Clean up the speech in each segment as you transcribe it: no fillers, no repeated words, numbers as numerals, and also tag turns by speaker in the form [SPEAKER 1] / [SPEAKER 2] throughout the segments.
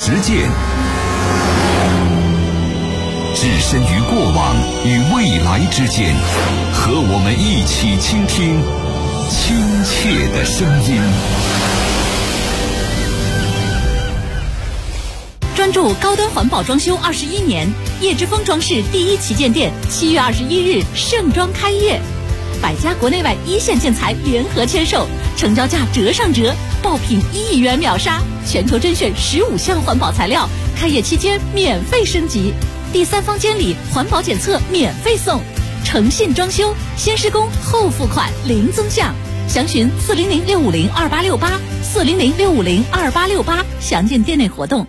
[SPEAKER 1] 直见，置身于过往与未来之间，和我们一起倾听亲切的声音。
[SPEAKER 2] 专注高端环保装修21年，叶之峰装饰第一旗舰店7月21日盛装开业，100家国内外一线建材联合签售，成交价折上折，爆品1亿元秒杀，全球甄选15项环保材料，开业期间免费升级，第三方监理环保检测免费送，诚信装修，先施工后付款零增项，详询400-650-2868，400-650-2868，详见店内活动。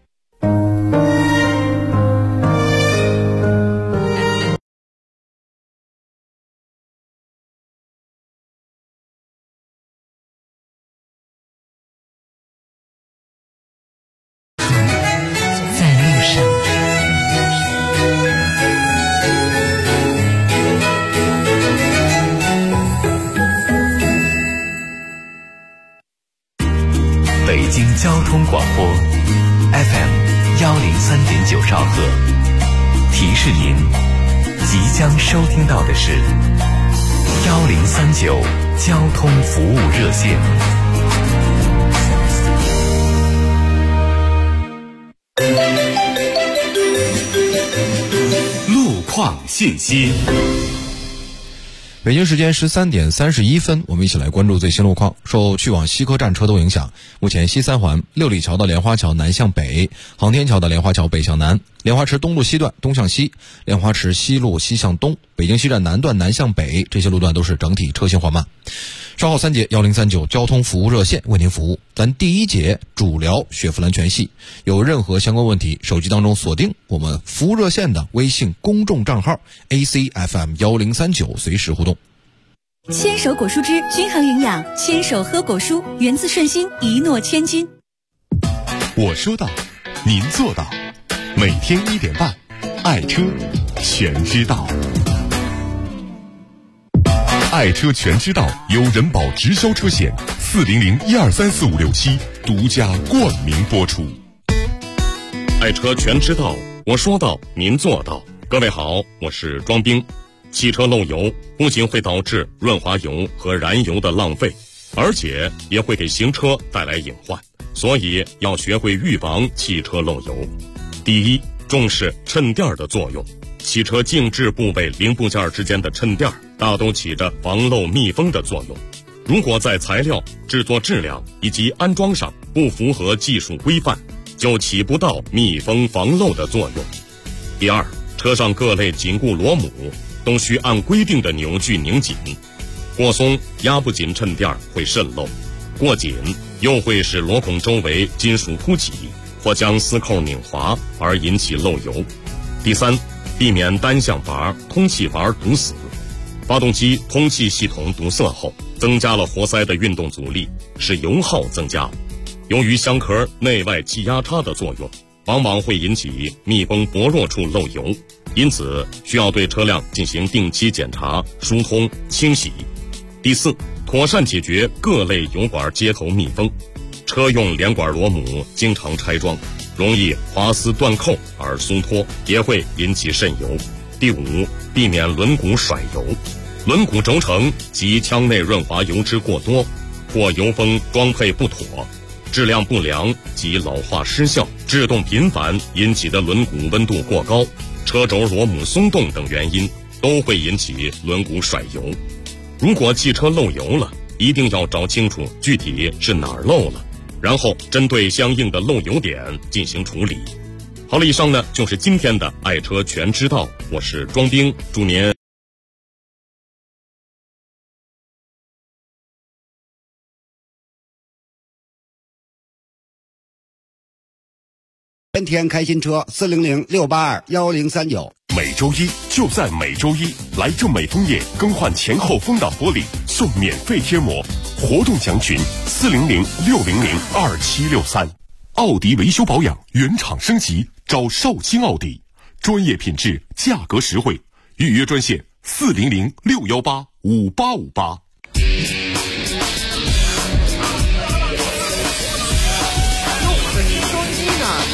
[SPEAKER 1] 北京交通广播 FM103.9兆赫，提示您即将收听到的是1039交通服务热线。路况信息。
[SPEAKER 3] 北京时间13点31分，我们一起来关注最新路况。受去往西客站车头影响，目前西三环六里桥的莲花桥南向北，航天桥的莲花桥北向南，莲花池东路西段东向西，莲花池西路西向东，北京西站南段南向北，这些路段都是整体车行缓慢。稍后3节1039交通服务热线为您服务。咱第一节主聊雪佛兰全系，有任何相关问题，手机当中锁定我们服务热线的微信公众账号 ACFM1039，随时互动。
[SPEAKER 2] 牵手果蔬汁均衡营养，牵手喝果蔬，源自顺心，一诺千金。
[SPEAKER 4] 我说到，您做到，每天1点半，爱车全知道。爱车全知道由人保直销车险400-1234567独家冠名播出。
[SPEAKER 5] 爱车全知道，我说到，您做到。各位好，我是庄兵。汽车漏油不仅会导致润滑油和燃油的浪费，而且也会给行车带来隐患，所以要学会预防汽车漏油。第一，重视衬垫的作用。汽车静置部位零部件之间的衬垫大都起着防漏密封的作用，如果在材料、制作质量以及安装上不符合技术规范，就起不到密封防漏的作用。第二，车上各类紧固螺母都需按规定的扭矩拧紧，过松压不紧衬垫会渗漏，过紧又会使螺孔周围金属凸起，或将丝扣拧滑而引起漏油。第三，避免单向阀、通气阀堵死。发动机通气系统堵塞后，增加了活塞的运动阻力，使油耗增加。由于箱壳内外气压差的作用，往往会引起密封薄弱处漏油，因此需要对车辆进行定期检查、疏通、清洗。第四，妥善解决各类油管接头密封。车用连管螺母经常拆装，容易滑丝断扣而松脱，也会引起渗油。第五，避免轮毂甩油。轮毂轴承及腔内润滑油脂过多，或油封装配不妥，质量不良及老化失效、制动频繁引起的轮毂温度过高、车轴螺母松动等原因，都会引起轮毂甩油。如果汽车漏油了，一定要找清楚具体是哪儿漏了，然后针对相应的漏油点进行处理。好了，以上呢就是今天的爱车全知道，我是庄兵，祝您
[SPEAKER 6] 天天开心车400-682-1039。
[SPEAKER 4] 每周一就在每周一，来正美枫叶更换前后风挡玻璃送免费贴膜，活动详询400-600-2763。奥迪维修保养原厂升级，找绍兴奥迪，专业品质，价格实惠，预约专线400-618-5858。
[SPEAKER 7] 用的是双击呢。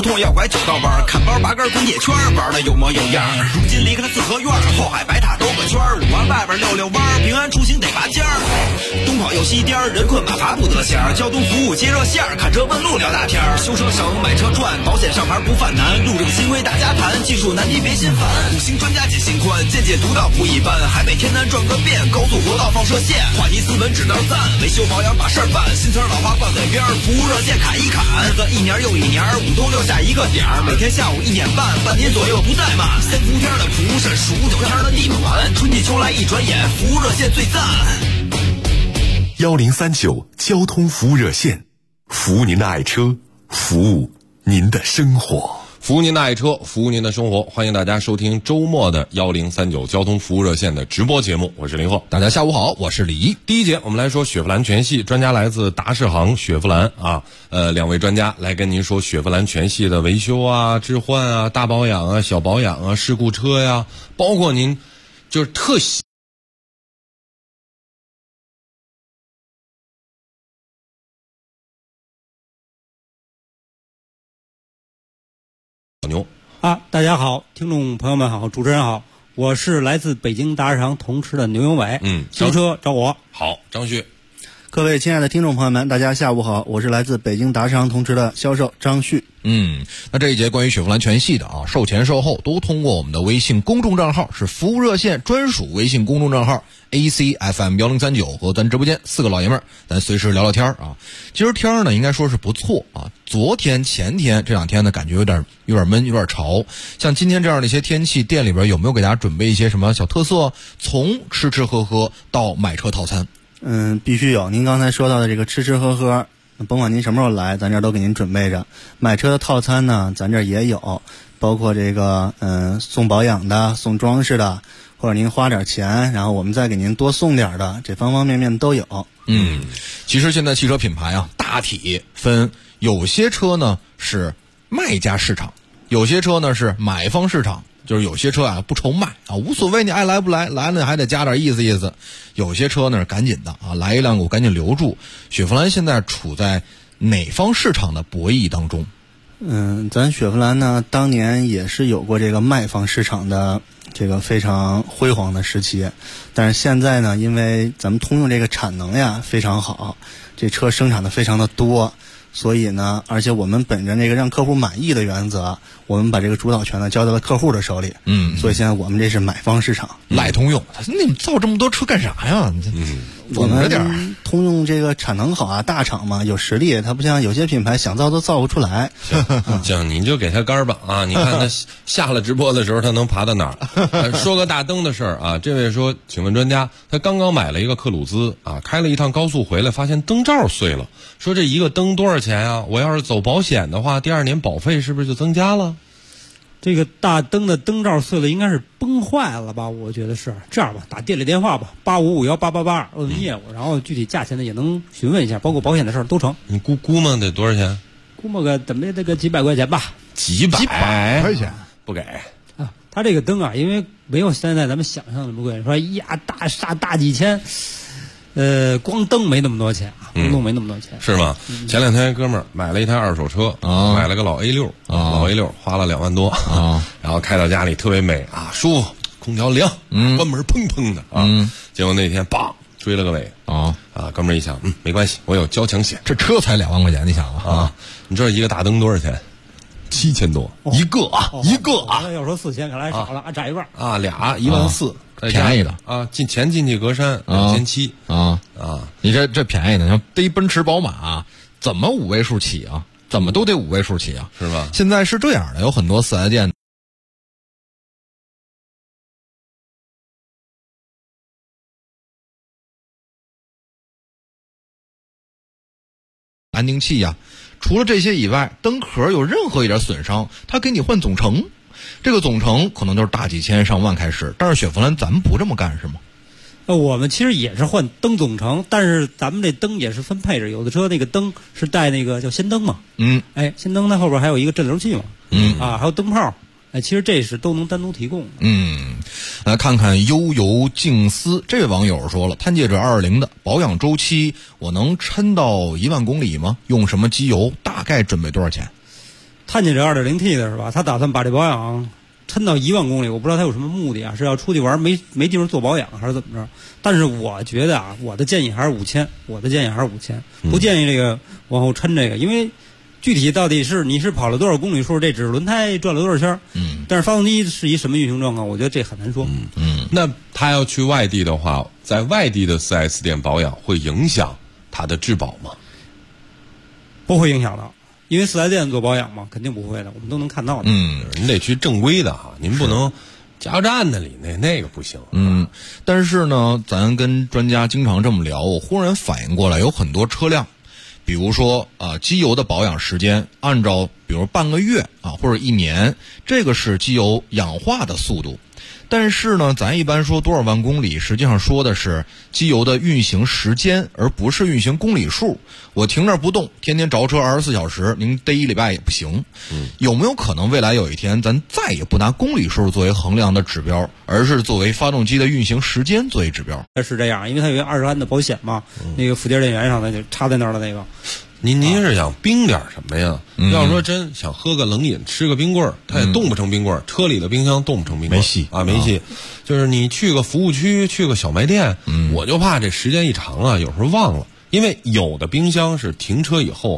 [SPEAKER 7] 胡同要拐9道弯，看包8根滚铁圈，玩的有模有样。如今离开了四合院，后海白塔兜个圈，5环外边溜溜弯，平安出行得拔尖儿。东跑又西颠，人困马乏不得闲，交通服务接热线，看车问路聊大天，修车省买车赚，保险上牌不犯难，路这个新规大家谈，技术难题别心烦。5星专家解心宽，见解独到不一般，海北天南转个遍，高速国道放射线，话题斯文只道赞，维修保养把事儿办，新词老话挂嘴边，服务热线砍一砍，日子一年又一年，5通6下一个点，每天下午1点半，半天左右不怠慢。3伏天的蒲是数9天的地暖，春季秋来一转眼，服务热线最赞。
[SPEAKER 4] 1039交通服务热线，服务您的爱车，服务您的生活。
[SPEAKER 5] 服务您的爱车，服务您的生活，欢迎大家收听周末的1039交通服务热线的直播节目，我是林鹤。
[SPEAKER 3] 大家下午好，我是李一。
[SPEAKER 5] 第一节我们来说雪佛兰全系，专家来自达世行雪佛兰啊，2位专家来跟您说雪佛兰全系的维修啊、置换啊、大保养啊、小保养啊、事故车呀，包括您就是特喜牛
[SPEAKER 8] 啊！大家好，听众朋友们好，主持人好，我是来自北京达世行同驰的牛永伟。修车找我。
[SPEAKER 5] 好，张旭。
[SPEAKER 6] 各位亲爱的听众朋友们，大家下午好，我是来自北京达世行同驰的销售张旭。
[SPEAKER 3] 那这一节关于雪佛兰全系的啊，售前售后都通过我们的微信公众账号，是服务热线专属微信公众账号 ACFM1039 和咱直播间4个老爷们儿，咱随时聊聊天啊。今儿天呢，应该说是不错啊。昨天、前天这2天呢，感觉有点闷，有点潮。像今天这样的一些天气，店里边有没有给大家准备一些什么小特色？从吃吃喝喝到买车套餐。
[SPEAKER 6] 必须有。您刚才说到的这个吃吃喝喝，甭管您什么时候来，咱这儿都给您准备着。买车的套餐呢，咱这儿也有，包括这个送保养的、送装饰的，或者您花点钱，然后我们再给您多送点的，这方方面面都有。
[SPEAKER 3] 其实现在汽车品牌啊，大体分有些车呢是卖家市场，有些车呢是买方市场。就是有些车啊不愁卖啊，无所谓，你爱来不来，来了还得加点意思意思。有些车呢是赶紧的啊，来一辆我赶紧留住。雪佛兰现在处在哪方市场的博弈当中？
[SPEAKER 6] 咱雪佛兰呢，当年也是有过这个卖方市场的这个非常辉煌的时期，但是现在呢，因为咱们通用这个产能呀非常好，这车生产的非常的多。所以呢，而且我们本着那个让客户满意的原则，我们把这个主导权呢交到了客户的手里。所以现在我们这是买方市场，
[SPEAKER 3] 赖通用。那你造这么多车干啥呀？
[SPEAKER 6] 我们通用这个产能好啊，大厂嘛，有实力，它不像有些品牌想造都造不出来。
[SPEAKER 5] 行，你就给他杆儿吧啊！你看他下了直播的时候，他能爬到哪儿？说个大灯的事儿啊，这位说，请问专家，他刚刚买了一个克鲁兹啊，开了一趟高速回来，发现灯罩碎了，说这一个灯多少钱啊？我要是走保险的话，第2年保费是不是就增加了？
[SPEAKER 8] 这个大灯的灯罩碎了，应该是崩坏了吧？我觉得是这样吧，打店里电话吧，85518882问业务，然后具体价钱呢也能询问一下，包括保险的事儿都成。
[SPEAKER 5] 你估摸得多少钱？
[SPEAKER 8] 估摸个怎么这个几百块钱吧？
[SPEAKER 5] 几百
[SPEAKER 3] 块钱
[SPEAKER 5] 不给
[SPEAKER 8] 啊？他这个灯啊，因为没有现在咱们想象那么贵，说呀大几千。光灯没那么多钱啊，光灯没那么多钱，
[SPEAKER 5] 是吗？前2天哥们儿买了一台2手车买了个老 A6 老 A6 花了2万多然后开到家里特别美啊，舒服，空调凉，关门砰砰的啊，结果那天追了个尾哥们儿一想，没关系，我有交强险，
[SPEAKER 3] 这车才2万块钱，你想啊，
[SPEAKER 5] 你知道一个大灯多少钱？7000多一个啊，
[SPEAKER 8] 要说4000看来少了窄一半
[SPEAKER 5] 啊，俩14000。
[SPEAKER 3] 便宜的
[SPEAKER 5] 啊，进气格栅2700
[SPEAKER 3] 啊，你这便宜的，像逮奔驰宝马怎么5位数起啊？怎么都得5位数起啊？
[SPEAKER 5] 是吧？
[SPEAKER 3] 现在是这样的，有很多4S店安定器呀，除了这些以外，灯壳有任何一点损伤，它给你换总成。这个总成可能就是大几千上万开始，但是雪佛兰咱们不这么干是吗？
[SPEAKER 8] 我们其实也是换灯总成，但是咱们这灯也是分配置，有的车那个灯是带那个叫氙灯嘛，氙灯它后边还有一个镇流器嘛，还有灯泡，其实这是都能单独提供的。
[SPEAKER 3] 来看看悠游静思这位网友说了，探界者220的保养周期我能撑到1万公里吗？用什么机油？大概准备多少钱？
[SPEAKER 8] 探界者 2.0T 的是吧？他打算把这保养抻到1万公里，我不知道他有什么目的啊？是要出去玩没地方做保养，还是怎么着？但是我觉得啊，我的建议还是5000，不建议这个往后抻这个，因为具体到底是你是跑了多少公里数，这只是轮胎转了多少圈，但是发动机是一什么运行状况，我觉得这很难说。
[SPEAKER 9] 那他要去外地的话，在外地的 4S 店保养会影响他的质保吗？
[SPEAKER 8] 不会影响的。因为4S店做保养嘛，肯定不会的，我们都能看到的。
[SPEAKER 9] 您得去正规的哈，您不能加油站那里那个不行。
[SPEAKER 3] 但是呢，咱跟专家经常这么聊，我忽然反应过来，有很多车辆，比如说机油的保养时间，按照比如半个月或者1年，这个是机油氧化的速度。但是呢，咱一般说多少万公里，实际上说的是机油的运行时间，而不是运行公里数。我停那儿不动，天天着车24小时，您逮1礼拜也不行。有没有可能未来有一天，咱再也不拿公里数作为衡量的指标，而是作为发动机的运行时间作为指标？
[SPEAKER 8] 是这样，因为它有一个20安的保险嘛，那个附件电源上的就插在那儿的那个。
[SPEAKER 9] 您是想冰点什么呀？要说真想喝个冷饮，吃个冰棍儿，它也冻不成冰棍儿。车里的冰箱冻不成冰棍儿，
[SPEAKER 3] 没戏
[SPEAKER 9] 啊，没戏。就是你去个服务区，去个小卖店，我就怕这时间一长啊，有时候忘了，因为有的冰箱是停车以后。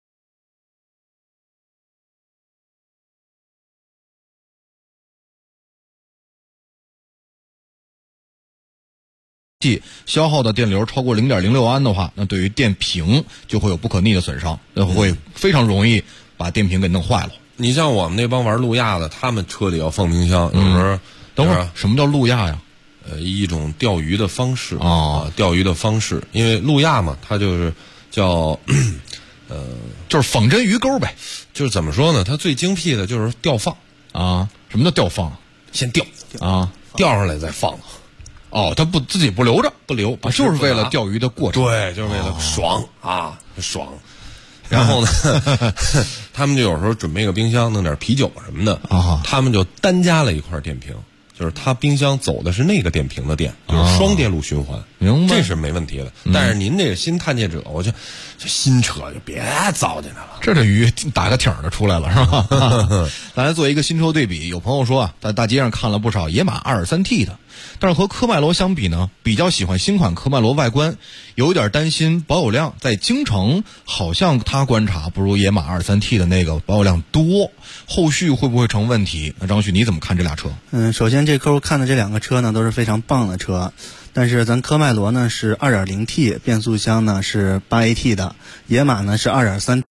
[SPEAKER 3] 消耗的电流超过0.06安的话，那对于电瓶就会有不可逆的损伤，会非常容易把电瓶给弄坏了。
[SPEAKER 9] 你像我们那帮玩路亚的，他们车里要放冰箱，有时候
[SPEAKER 3] 等会儿什么叫路亚呀？
[SPEAKER 9] 一种钓鱼的方式钓鱼的方式，因为路亚嘛，它就是叫
[SPEAKER 3] 就是仿真鱼钩呗。
[SPEAKER 9] 就是怎么说呢？它最精辟的就是吊放
[SPEAKER 3] 啊。什么叫吊放？
[SPEAKER 9] 先吊吊上来再放。
[SPEAKER 3] 他自己不留着，不留，就是为了钓鱼的过程。
[SPEAKER 9] 对，就是为了爽爽。然后呢，他们就有时候准备个冰箱，弄点啤酒什么的他们就单加了一块电瓶，就是他冰箱走的是那个电瓶的电，就是双电路循环，
[SPEAKER 3] 明白？
[SPEAKER 9] 这是没问题的。但是您这个新探界者，我就新车就别糟践它了。
[SPEAKER 3] 这鱼打个挺的出来了，是吧？咱来做一个新车对比。有朋友说在大街上看了不少野马 2.3T 的，但是和科迈罗相比呢，比较喜欢新款科迈罗外观，有点担心保有量在京城好像他观察不如野马 2.3T 的那个保有量多，后续会不会成问题？那张旭你怎么看这俩车？
[SPEAKER 6] 首先这客户看的这两个车呢都是非常棒的车，但是咱科迈罗呢是 2.0T， 变速箱呢是 8AT 的，野马呢是 2.3。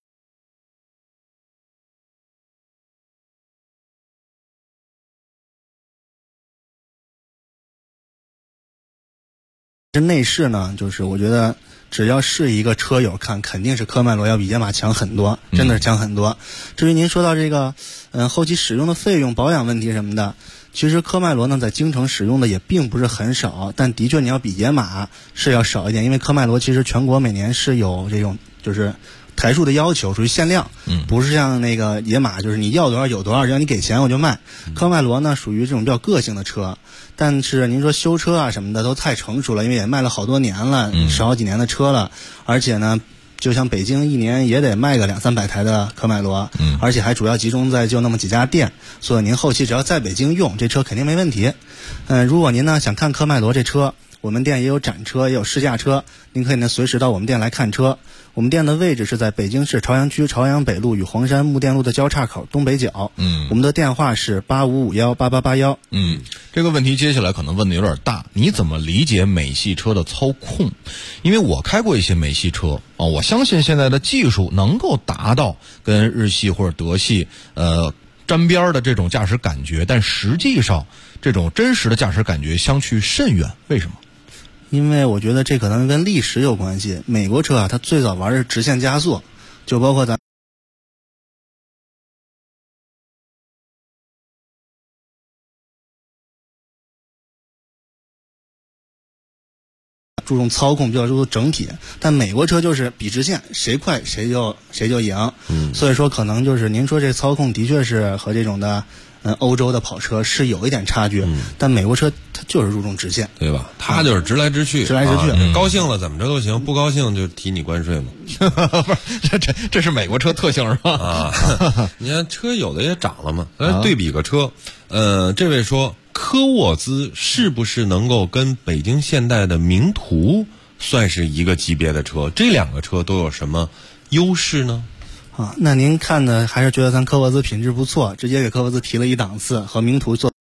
[SPEAKER 6] 这内饰呢，就是我觉得只要是一个车友看，肯定是科迈罗要比野马强很多，真的是强很多。至于您说到这个后期使用的费用、保养问题什么的，其实科迈罗呢在京城使用的也并不是很少，但的确你要比野马是要少一点，因为科迈罗其实全国每年是有这种就是台数的要求，属于限量，不是像那个野马就是你要多少有多少，只要你给钱我就卖。科迈罗呢属于这种比较个性的车，但是您说修车啊什么的都太成熟了，因为也卖了好多年了，10好几年的车了，而且呢就像北京一年也得卖个200-300台的科迈罗，而且还主要集中在就那么几家店，所以您后期只要在北京用这车肯定没问题。如果您呢想看科迈罗这车，我们店也有展车，也有试驾车，您可以呢随时到我们店来看车。我们店的位置是在北京市朝阳区朝阳北路与黄山木店路的交叉口东北角。我们的电话是85518881。
[SPEAKER 3] 这个问题接下来可能问的有点大，你怎么理解美系车的操控？因为我开过一些美系车我相信现在的技术能够达到跟日系或者德系沾边的这种驾驶感觉，但实际上这种真实的驾驶感觉相去甚远。为什么？
[SPEAKER 6] 因为我觉得这可能跟历史有关系。美国车它最早玩的是直线加速，就包括咱注重操控，比较注重整体，但美国车就是比直线，谁快谁就赢。所以说可能就是您说这操控的确是和这种的欧洲的跑车是有一点差距，但美国车它就是注重直线，
[SPEAKER 9] 对吧？它就是直来直去，
[SPEAKER 6] 直来直去，
[SPEAKER 9] 高兴了怎么着都行，不高兴就提你关税嘛。
[SPEAKER 3] 不是，这是美国车特性是吧？
[SPEAKER 9] 啊，你看车有的也涨了嘛。来对比个车，这位说科沃兹是不是能够跟北京现代的名图算是一个级别的车？这两个车都有什么优势呢？
[SPEAKER 6] 啊，那您看的还是觉得咱科沃兹品质不错，直接给科沃兹提了一档次，和名图做。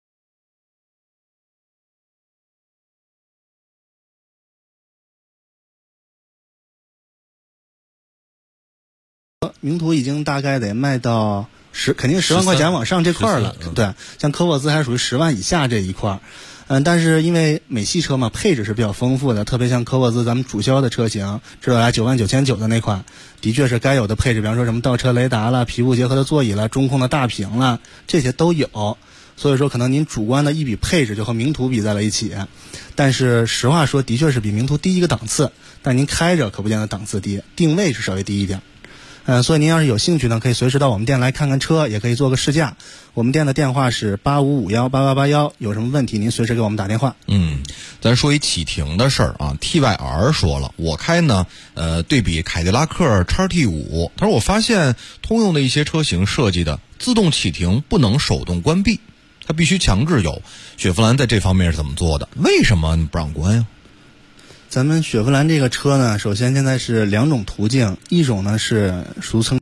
[SPEAKER 6] 名图已经大概得卖到肯定10万块钱往上这块了，对，像科沃兹还属于10万以下这一块。但是因为美系车嘛，配置是比较丰富的，特别像科沃兹咱们主销的车型，知道来99900的那款，的确是该有的配置，比方说什么倒车雷达了、皮布结合的座椅了、中控的大屏了，这些都有。所以说可能您主观的一比配置就和名图比在了一起，但是实话说的确是比名图低一个档次，但您开着可不见得档次低，定位是稍微低一点。所以您要是有兴趣呢，可以随时到我们店来看看车，也可以做个试驾。我们店的电话是85518881，有什么问题您随时给我们打电话。
[SPEAKER 3] 咱说一启停的事儿啊 ，TYR 说了，我开呢，对比凯迪拉克 XT5，他说我发现通用的一些车型设计的自动启停不能手动关闭，它必须强制有。雪佛兰在这方面是怎么做的？为什么不让关呀？
[SPEAKER 6] 咱们雪佛兰这个车呢，首先现在是2种途径，一种呢是俗称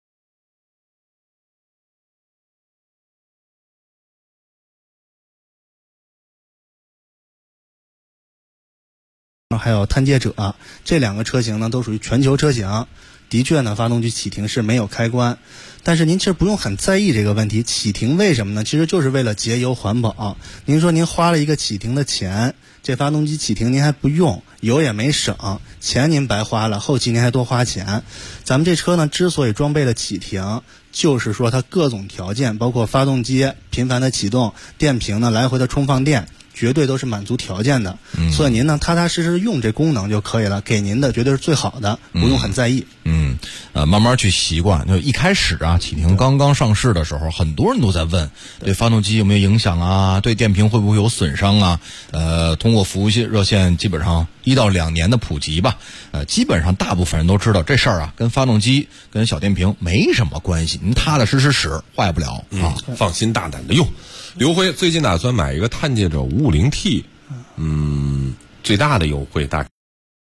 [SPEAKER 6] 还有探界者，这2个车型呢都属于全球车型，的确呢发动机启停是没有开关，但是您其实不用很在意这个问题。启停为什么呢？其实就是为了节油环保。您说您花了一个启停的钱，这发动机启停您还不用，油也没省，钱您白花了，后期您还多花钱。咱们这车呢之所以装备了启停，就是说它各种条件，包括发动机频繁的启动，电瓶呢来回的充放电，绝对都是满足条件的。所以您呢踏踏实实用这功能就可以了，给您的绝对是最好的，不用很在意。
[SPEAKER 3] 慢慢去习惯。就一开始啊，启停刚刚上市的时候，很多人都在问，对发动机有没有影响啊？对电瓶会不会有损伤啊？通过服务热线基本上1到2年的普及吧，基本上大部分人都知道这事儿啊，跟发动机跟小电瓶没什么关系，您踏踏实实使，坏不了啊，
[SPEAKER 9] 放心大胆的用。刘辉最近打算买一个探界者 550T， 最大的优惠大概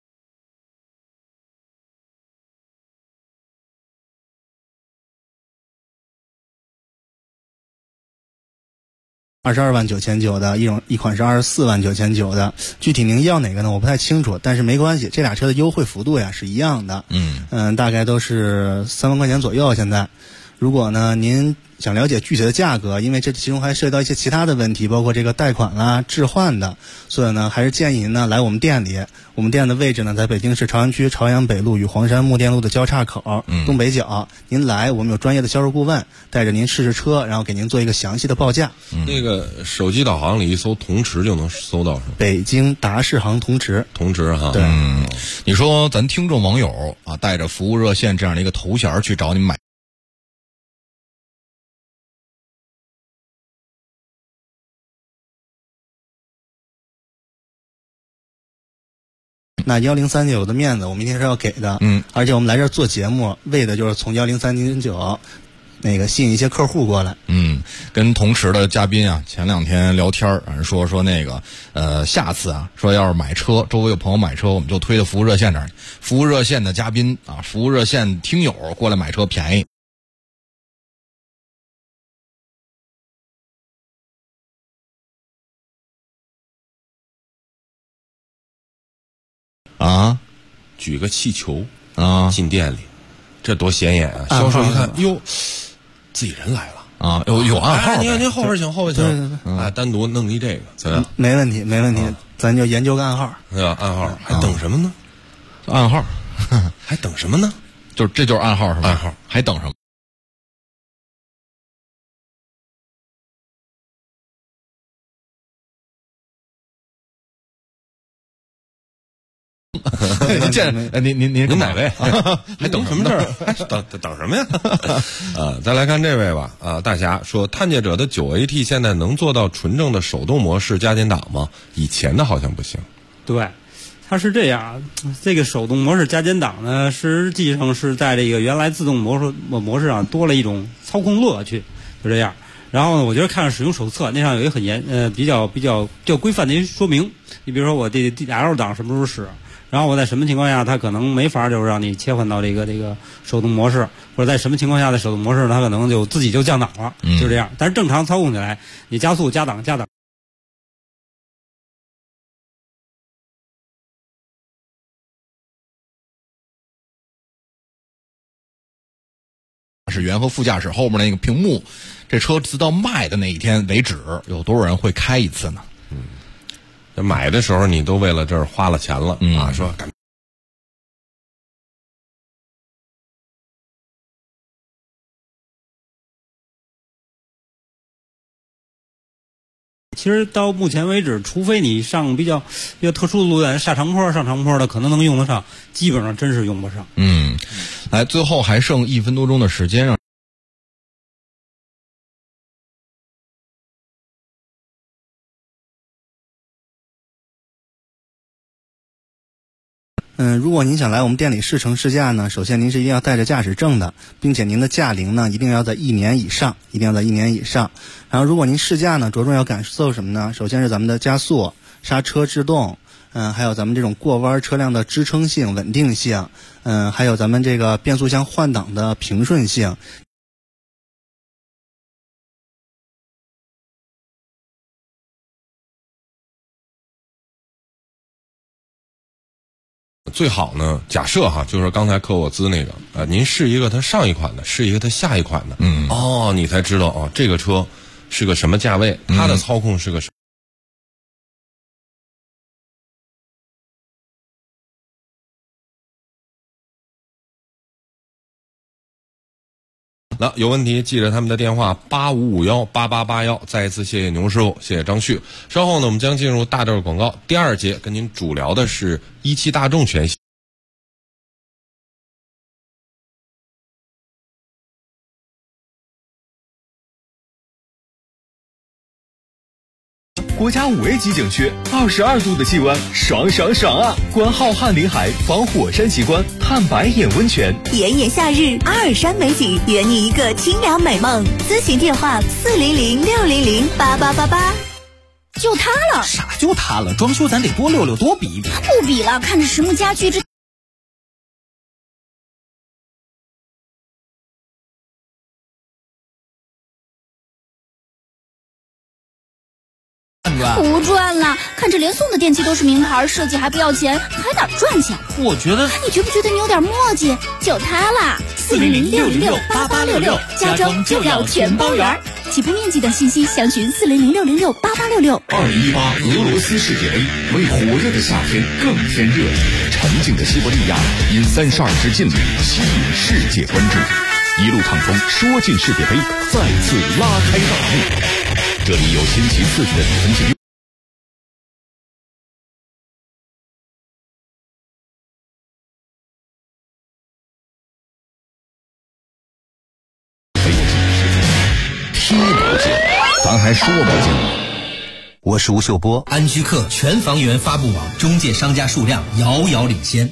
[SPEAKER 6] 229900的一款是249900的，具体您要哪个呢？我不太清楚，但是没关系，这俩车的优惠幅度呀是一样的，大概都是3万块钱左右。现在，如果呢您想了解具体的价格，因为这其中还涉及到一些其他的问题，包括这个贷款啦、置换的，所以呢还是建议您呢来我们店里。我们店的位置呢在北京市朝阳区朝阳北路与黄山木店路的交叉口，东北角。您来，我们有专业的销售顾问带着您试试车，然后给您做一个详细的报价。
[SPEAKER 9] 那个手机导航里一搜同驰就能搜到什么？
[SPEAKER 6] 北京达世行同驰
[SPEAKER 9] 哈。
[SPEAKER 6] 对，
[SPEAKER 3] 你说咱听众网友啊，带着服务热线这样的一个头衔去找你买。
[SPEAKER 6] 那10399的面子我们一定是要给的，而且我们来这儿做节目，为的就是从10399那个吸引一些客户过来。
[SPEAKER 3] 跟同池的嘉宾啊，前2天聊天说那个下次啊，说要是买车，周围有朋友买车，我们就推到服务热线这儿，服务热线的嘉宾啊，服务热线听友过来买车便宜。
[SPEAKER 9] 举个气球进店里，这多显眼啊！销售一看，哟，自己人来了
[SPEAKER 3] 啊，有暗号。
[SPEAKER 9] 您后边请，后边请。单独弄一这个怎么样？
[SPEAKER 6] 没问题，咱就研究个暗号。
[SPEAKER 9] 对吧？暗号还等什么呢？
[SPEAKER 3] 暗号
[SPEAKER 9] 还等什么呢？
[SPEAKER 3] 这就是暗号是吧？
[SPEAKER 9] 暗号
[SPEAKER 3] 还等什么？ 见您
[SPEAKER 9] 哪位？还等什么事儿？等什么呀？再来看这位吧。大侠说，探界者的9AT 现在能做到纯正的手动模式加减档吗？以前的好像不行。
[SPEAKER 8] 对，它是这样，这个手动模式加减档呢，实际上是在这个原来自动模式上多了一种操控乐趣，就这样。然后呢，我觉得看使用手册那上有一个很比较规范的一说明。你比如说我这 L 档什么时候使，然后我在什么情况下它可能没法就是让你切换到这个手动模式，或者在什么情况下的手动模式它可能就自己就降档了，就这样。但是正常操控起来，你加速加档。
[SPEAKER 3] 驾驶员和副驾驶后面那个屏幕，这车直到卖的那一天为止，有多少人会开一次呢？
[SPEAKER 9] 买的时候你都为了这儿花了钱了啊，说
[SPEAKER 8] 其实到目前为止，除非你上比较特殊的路段，上长坡的可能能用得上，基本上真是用不上。
[SPEAKER 3] 来，最后还剩1分多钟的时间，
[SPEAKER 6] 如果您想来我们店里试乘试驾呢，首先您是一定要带着驾驶证的，并且您的驾龄呢一定要在1年以上，然后如果您试驾呢，着重要感受什么呢？首先是咱们的加速、刹车制动，还有咱们这种过弯车辆的支撑性、稳定性，还有咱们这个变速箱换挡的平顺性。
[SPEAKER 9] 最好呢，假设哈，就是刚才科沃兹那个，您试一个它上一款的，试一个它下一款的，你才知道这个车是个什么价位，它的操控是个什么。有问题记着他们的电话85518881。再一次谢谢牛师傅，谢谢张旭。稍后呢，我们将进入大段广告第二节，跟您主聊的是17大众全系。
[SPEAKER 1] 国家5A 级景区，22度的气温，爽啊！观浩瀚林海，访火山奇观，探白眼温泉。
[SPEAKER 10] 炎炎夏日，阿尔山美景，圆你一个清凉美梦。咨询电话400-600-8888。
[SPEAKER 11] 就塌了？
[SPEAKER 12] 啥就塌了？装修咱得多溜溜，多比一比。
[SPEAKER 11] 不比了，看着实木家具这。不赚了，看着连送的电器都是名牌，设计还不要钱，还哪赚钱？
[SPEAKER 12] 我觉得，
[SPEAKER 11] 你觉不觉得你有点墨迹？就它啦，400-600-8866，家装就要全包圆。起步面积等信息详询400-600-8866。
[SPEAKER 1] 2018俄罗斯世界杯，为火热的夏天更添热情。沉静的西伯利亚因32支劲旅吸引世界关注，一路畅风，说进世界杯，再次拉开大幕。这里有新奇刺激的比分记录。听不见，咱还说不见。
[SPEAKER 12] 我是吴秀波，安居客全房源发布网中介商家数量遥遥领先。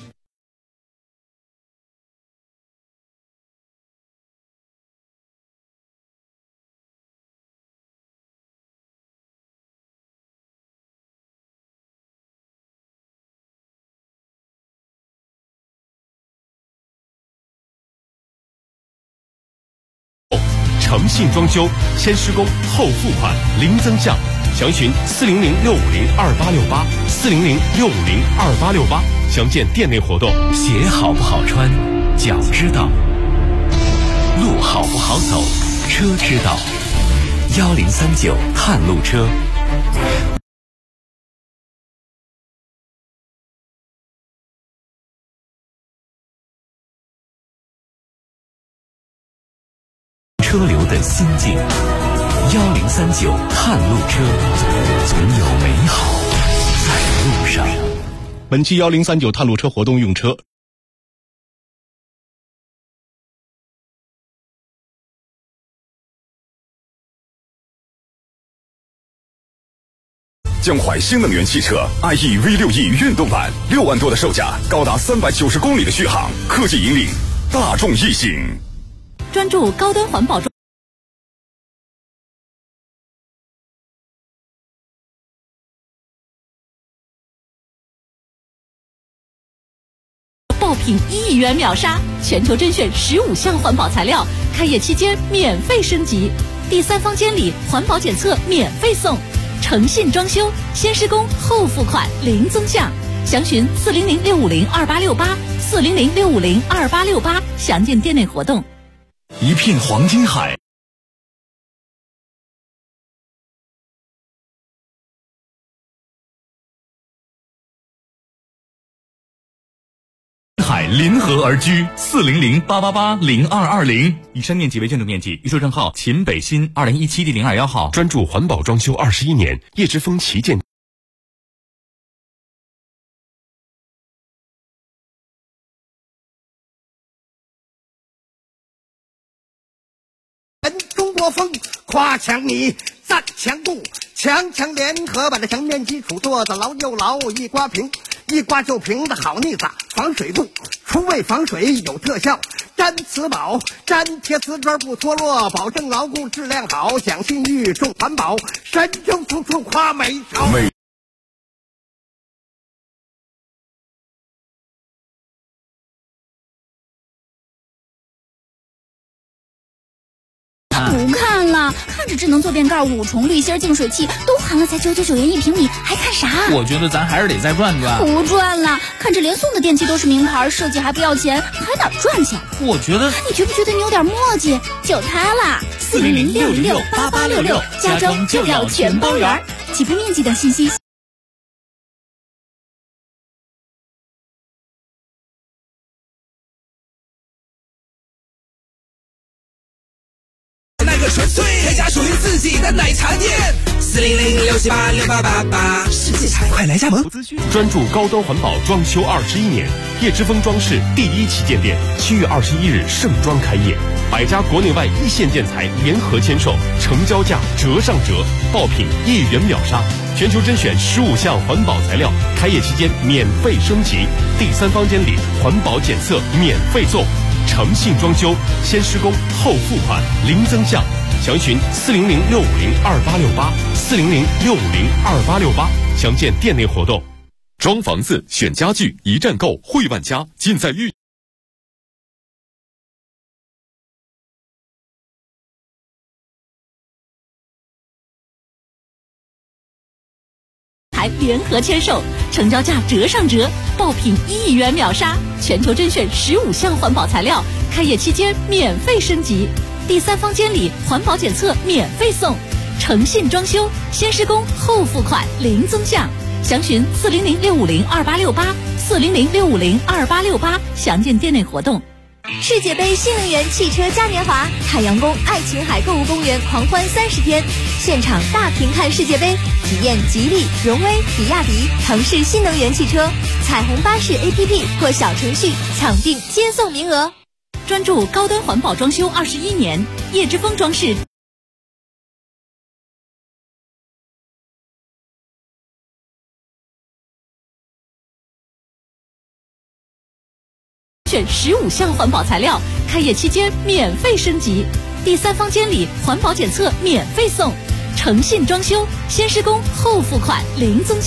[SPEAKER 4] 诚信装修，先施工后付款，零增项。详询400-650-2868，400-650-2868。详见店内活动。
[SPEAKER 13] 鞋好不好穿，脚知道；路好不好走，车知道。1039探路车。车流的心境，1039探路车，总有美好在路上。
[SPEAKER 14] 本期1039探路车活动用车。
[SPEAKER 1] 江淮新能源汽车 IE V6E 运动版6万多的售价，高达390公里的续航，科技引领大众异性，
[SPEAKER 2] 专注高端环保爆品1亿元秒杀，全球甄选15项环保材料，开业期间免费升级，第三方监理环保检测免费送，诚信装修，先施工后付款零增项，详询400-650-2868，400-650-2868，详见店内活动。
[SPEAKER 13] 一片黄金海，海临河而居，400-888-0220，以上面积为建筑面积，预售证号秦北新2017第021号，
[SPEAKER 4] 专注环保装修21年，叶之峰旗舰。
[SPEAKER 15] 中国风，夸强米，赞强度，强联合把这墙面基础做得牢又牢，一刮平，一刮就平的好腻子，防水度，除味防水有特效，粘瓷宝，粘贴瓷砖不脱落，保证牢固质量好，讲信誉重环保，神州处处夸美潮。
[SPEAKER 11] 不看了，看着智能坐便盖、5重滤芯净水器都含了才999元1平米，还看啥？
[SPEAKER 16] 我觉得咱还是得再转转。
[SPEAKER 11] 不转了，看着连送的电器都是名牌，设计还不要钱，还哪赚去？
[SPEAKER 16] 我觉得，
[SPEAKER 11] 你觉不觉得你有点磨叽？就它啦，400-606-8866，家装就要全包圆。起步面积等信息。
[SPEAKER 7] 纯粹开家属于自己的奶茶店，400-678-6888，世界茶快来加盟！
[SPEAKER 4] 专注高端环保装修21年，叶之峰装饰第1旗舰店7月21日盛装开业，100家国内外一线建材联合签售，成交价折上折，爆品1亿元秒杀，全球甄选15项环保材料，开业期间免费升级，第三方监理环保检测免费送，诚信装修，先施工后付款零增项，详询400-650-2868，400-650-2868，详见店内活动。装房子选家具，一站购汇万家，尽在玉。
[SPEAKER 2] 联合签售，成交价折上折，爆品1亿元秒杀，全球甄选15项环保材料，开业期间免费升级，第三方监理环保检测免费送，诚信装修，先施工后付款零增项，详询400-650-2868，400-650-2868，详见店内活动。
[SPEAKER 10] 世界杯新能源汽车嘉年华，海洋宫爱琴海购物公园狂欢30天，现场大屏看世界杯，体验吉利、荣威、比亚迪、腾势新能源汽车，彩虹巴士 APP 或小程序抢订接送名额。
[SPEAKER 2] 专注高端环保装修21年，叶之峰装饰选15项环保材料，开业期间免费升级，第三方监理环保检测免费送，诚信装修，先施工后付款零增项。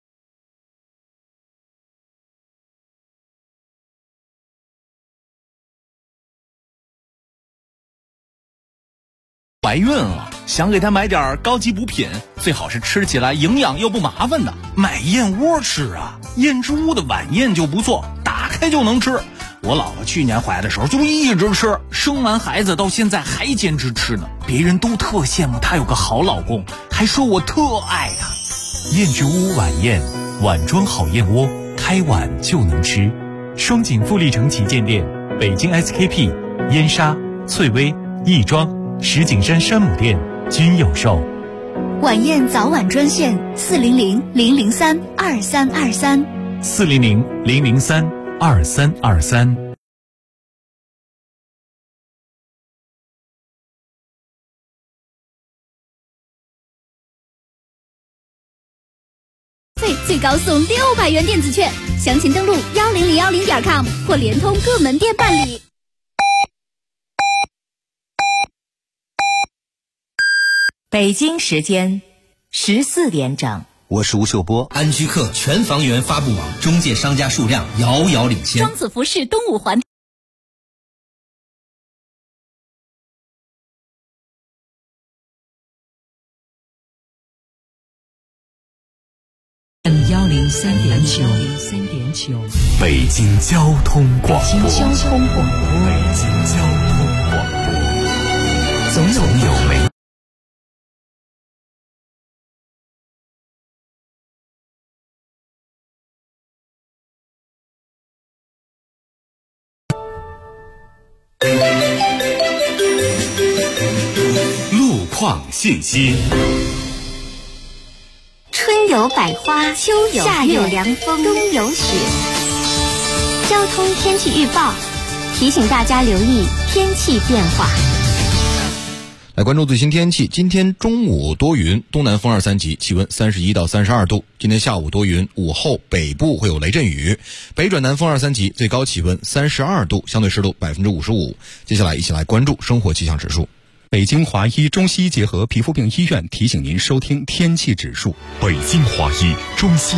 [SPEAKER 16] 怀孕了，想给她买点高级补品，最好是吃起来营养又不麻烦的。买燕窝吃啊，燕之屋的晚宴就不错，打开就能吃。我老婆去年怀的时候就一直吃，生完孩子到现在还坚持吃呢。别人都特羡慕她有个好老公，还说我特爱她。
[SPEAKER 13] 燕之屋晚宴，碗装好燕窝，开碗就能吃。双井富力城旗舰店，北京 SKP、燕莎、翠微、亦庄、石景山山姆店均有售。
[SPEAKER 11] 晚宴早晚专线400-003-2323
[SPEAKER 13] 400-003-2323。
[SPEAKER 11] 最高送600元电子券，详情登录10010.com 或联通各门店办理。
[SPEAKER 2] 北京时间14点整。
[SPEAKER 12] 我是吴秀波。安居客全房源发布网中介商家数量遥遥领先。
[SPEAKER 2] 双子服饰东五环。
[SPEAKER 13] 103.9，北京交通广播。北京交通广播，总有美。
[SPEAKER 4] 路况信息。
[SPEAKER 10] 春有百花，秋有夏有凉风，冬有雪。交通天气预报提醒大家留意天气变化。
[SPEAKER 3] 来关注最新天气。今天中午多云，东南风2、3级，气温31到32度。今天下午多云，午后北部会有雷阵雨，北转南风2、3级，最高气温32度，相对湿度55%。接下来一起来关注生活气象指数。
[SPEAKER 14] 北京华医中西医结合皮肤病医院提醒您收听天气指数。
[SPEAKER 13] 北京华医中西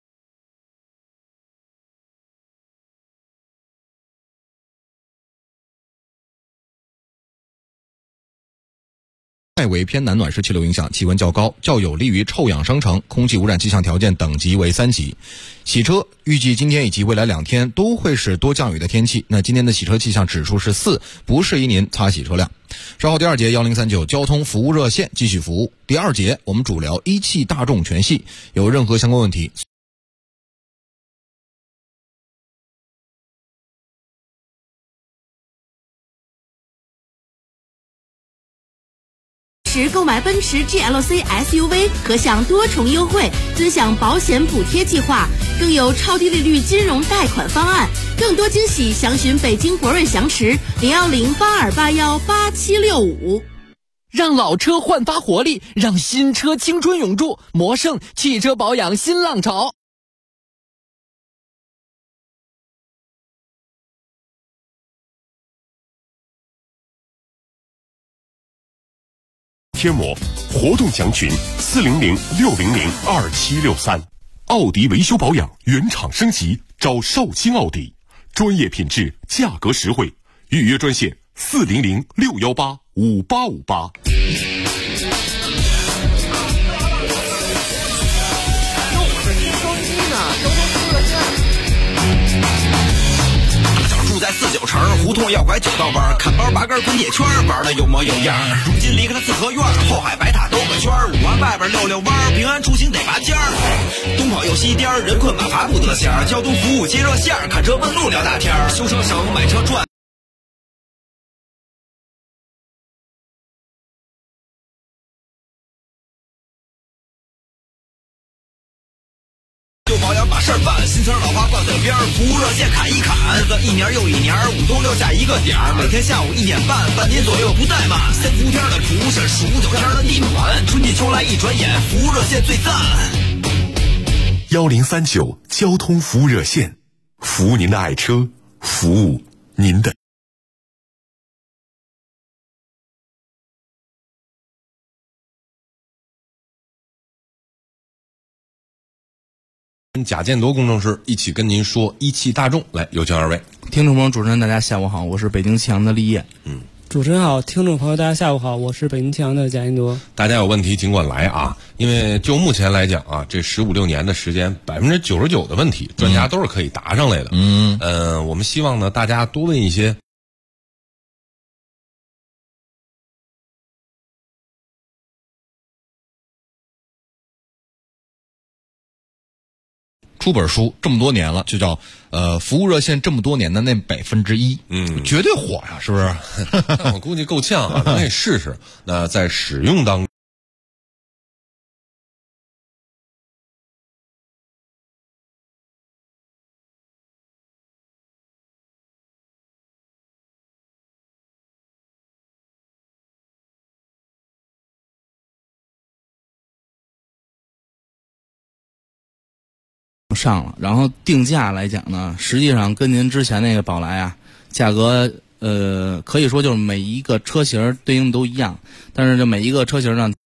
[SPEAKER 3] 外围偏南暖湿气流影响，气温较高，较有利于臭氧生成，空气污染气象条件等级为3级。洗车预计今天以及未来2天都会是多降雨的天气。那今天的洗车气象指数是4，不适宜您擦洗车辆。稍后第2节1039交通服务热线继续服务。第2节我们主聊一汽大众全系，有任何相关问题。
[SPEAKER 2] 购买奔驰 GLC SUV 可享多重优惠，尊享保险补贴计划，更有超低利率金融贷款方案。更多惊喜，详询北京博瑞翔驰01082818765。
[SPEAKER 17] 让老车焕发活力，让新车青春永驻。魔胜汽车保养新浪潮。
[SPEAKER 4] 天魔活动详询400-600-2763。奥迪维修保养原厂升级，找绍兴奥迪，专业品质，价格实惠。预约专线400-618-5858。
[SPEAKER 7] 住在49城胡同要拐9道弯，看包拔根滚铁圈，玩的有模有样。如今离开了四合院，后海白塔兜个圈，5环外边溜弯，平安出行得拔尖儿。东跑右西颠，人困马乏不得闲。交通服务接热线，看车问路聊大天，修车省，买车赚。保养把事儿办，新车老花挂嘴边，服务热线砍一砍，这一年又一年，5冬6夏一个点儿，每天下午1点半，半年左右不怠慢。3伏天的蒲扇，15、9天的地暖，春季秋来一转眼，服务热线最赞。
[SPEAKER 4] 1039交通服务热线，服务您的爱车，服务您的。
[SPEAKER 9] 贾建铎工程师一起跟您说一汽大众，来有请2位。
[SPEAKER 18] 听众朋友，主持人大家下午好，我是北京启阳的立业。
[SPEAKER 8] 主持人好，听众朋友大家下午好，我是北京启阳的贾建铎。
[SPEAKER 9] 大家有问题尽管来啊，因为就目前来讲啊，这15、16年的时间，99%的问题，专家都是可以答上来的。我们希望呢，大家多问一些。
[SPEAKER 3] 出本书这么多年了，就叫服务热线这么多年的那1%，绝对火呀，是不是？
[SPEAKER 9] 我估计够呛啊，咱可以试试。那在使用当中。
[SPEAKER 18] 上了。然后定价来讲呢，实际上跟您之前那个宝来啊，价格可以说就是每一个车型对应都一样，但是这每一个车型呢，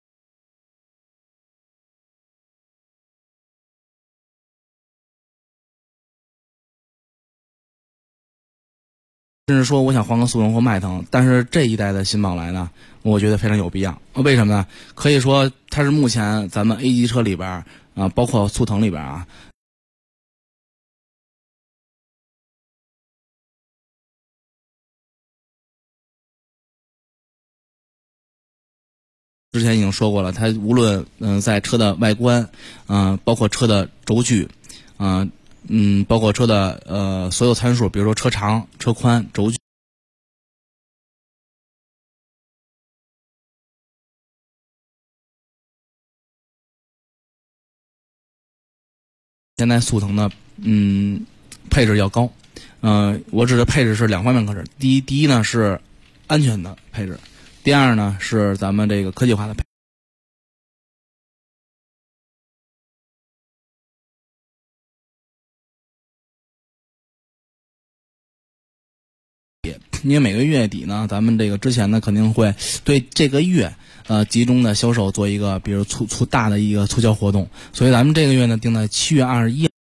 [SPEAKER 18] 甚至说我想换个速腾或迈腾，但是这一代的新宝来呢，我觉得非常有必要。为什么呢？可以说它是目前咱们 A 级车里边啊，包括速腾里边啊，之前已经说过了，它无论在车的外观，包括车的轴距，包括车的所有参数，比如说车长、车宽、轴距。现在速腾的配置要高，我指的配置是两方面配置，第一呢是安全的配置，第二呢是咱们这个科技化的配置。因为每个月底呢，咱们这个之前呢肯定会对这个月集中的销售做一个，比如大的一个促销活动，所以咱们这个月呢定在7月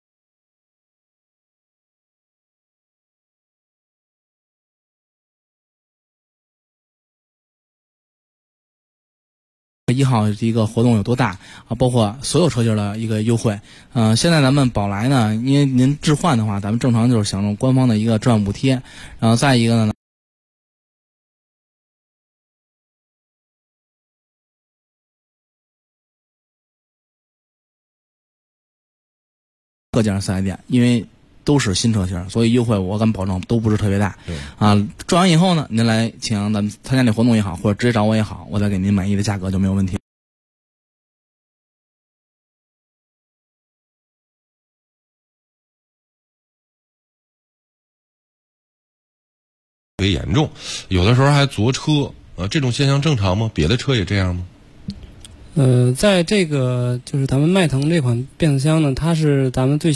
[SPEAKER 18] 21。1号一个活动有多大啊？包括所有车型的一个优惠。现在咱们宝来呢，因为您置换的话，咱们正常就是享受官方的一个置换补贴，然后再一个呢。各家4S店，因为都是新车型，所以优惠我敢保证都不是特别大。转完以后呢，您来请咱们参加这活动也好，或者直接找我也好，我再给您满意的价格就没有问题。
[SPEAKER 9] 特别严重，有的时候还坐车，这种现象正常吗？别的车也这样吗？
[SPEAKER 19] 在这个就是咱们迈腾这款变速箱呢，它是咱们最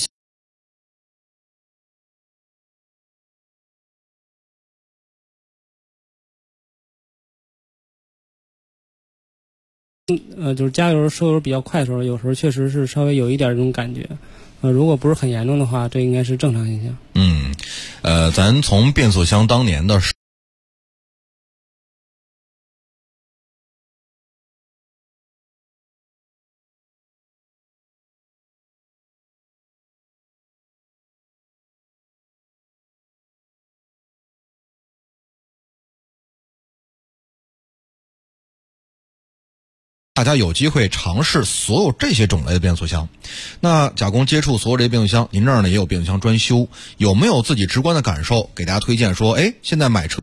[SPEAKER 19] 就是加油收油比较快的时候，有时候确实是稍微有一点这种感觉。如果不是很严重的话，这应该是正常现象。
[SPEAKER 3] 咱从变速箱当年的大家有机会尝试所有这些种类的变速箱。那贾工接触所有这些变速箱，您这儿呢也有变速箱专修，有没有自己直观的感受给大家推荐说，现在买车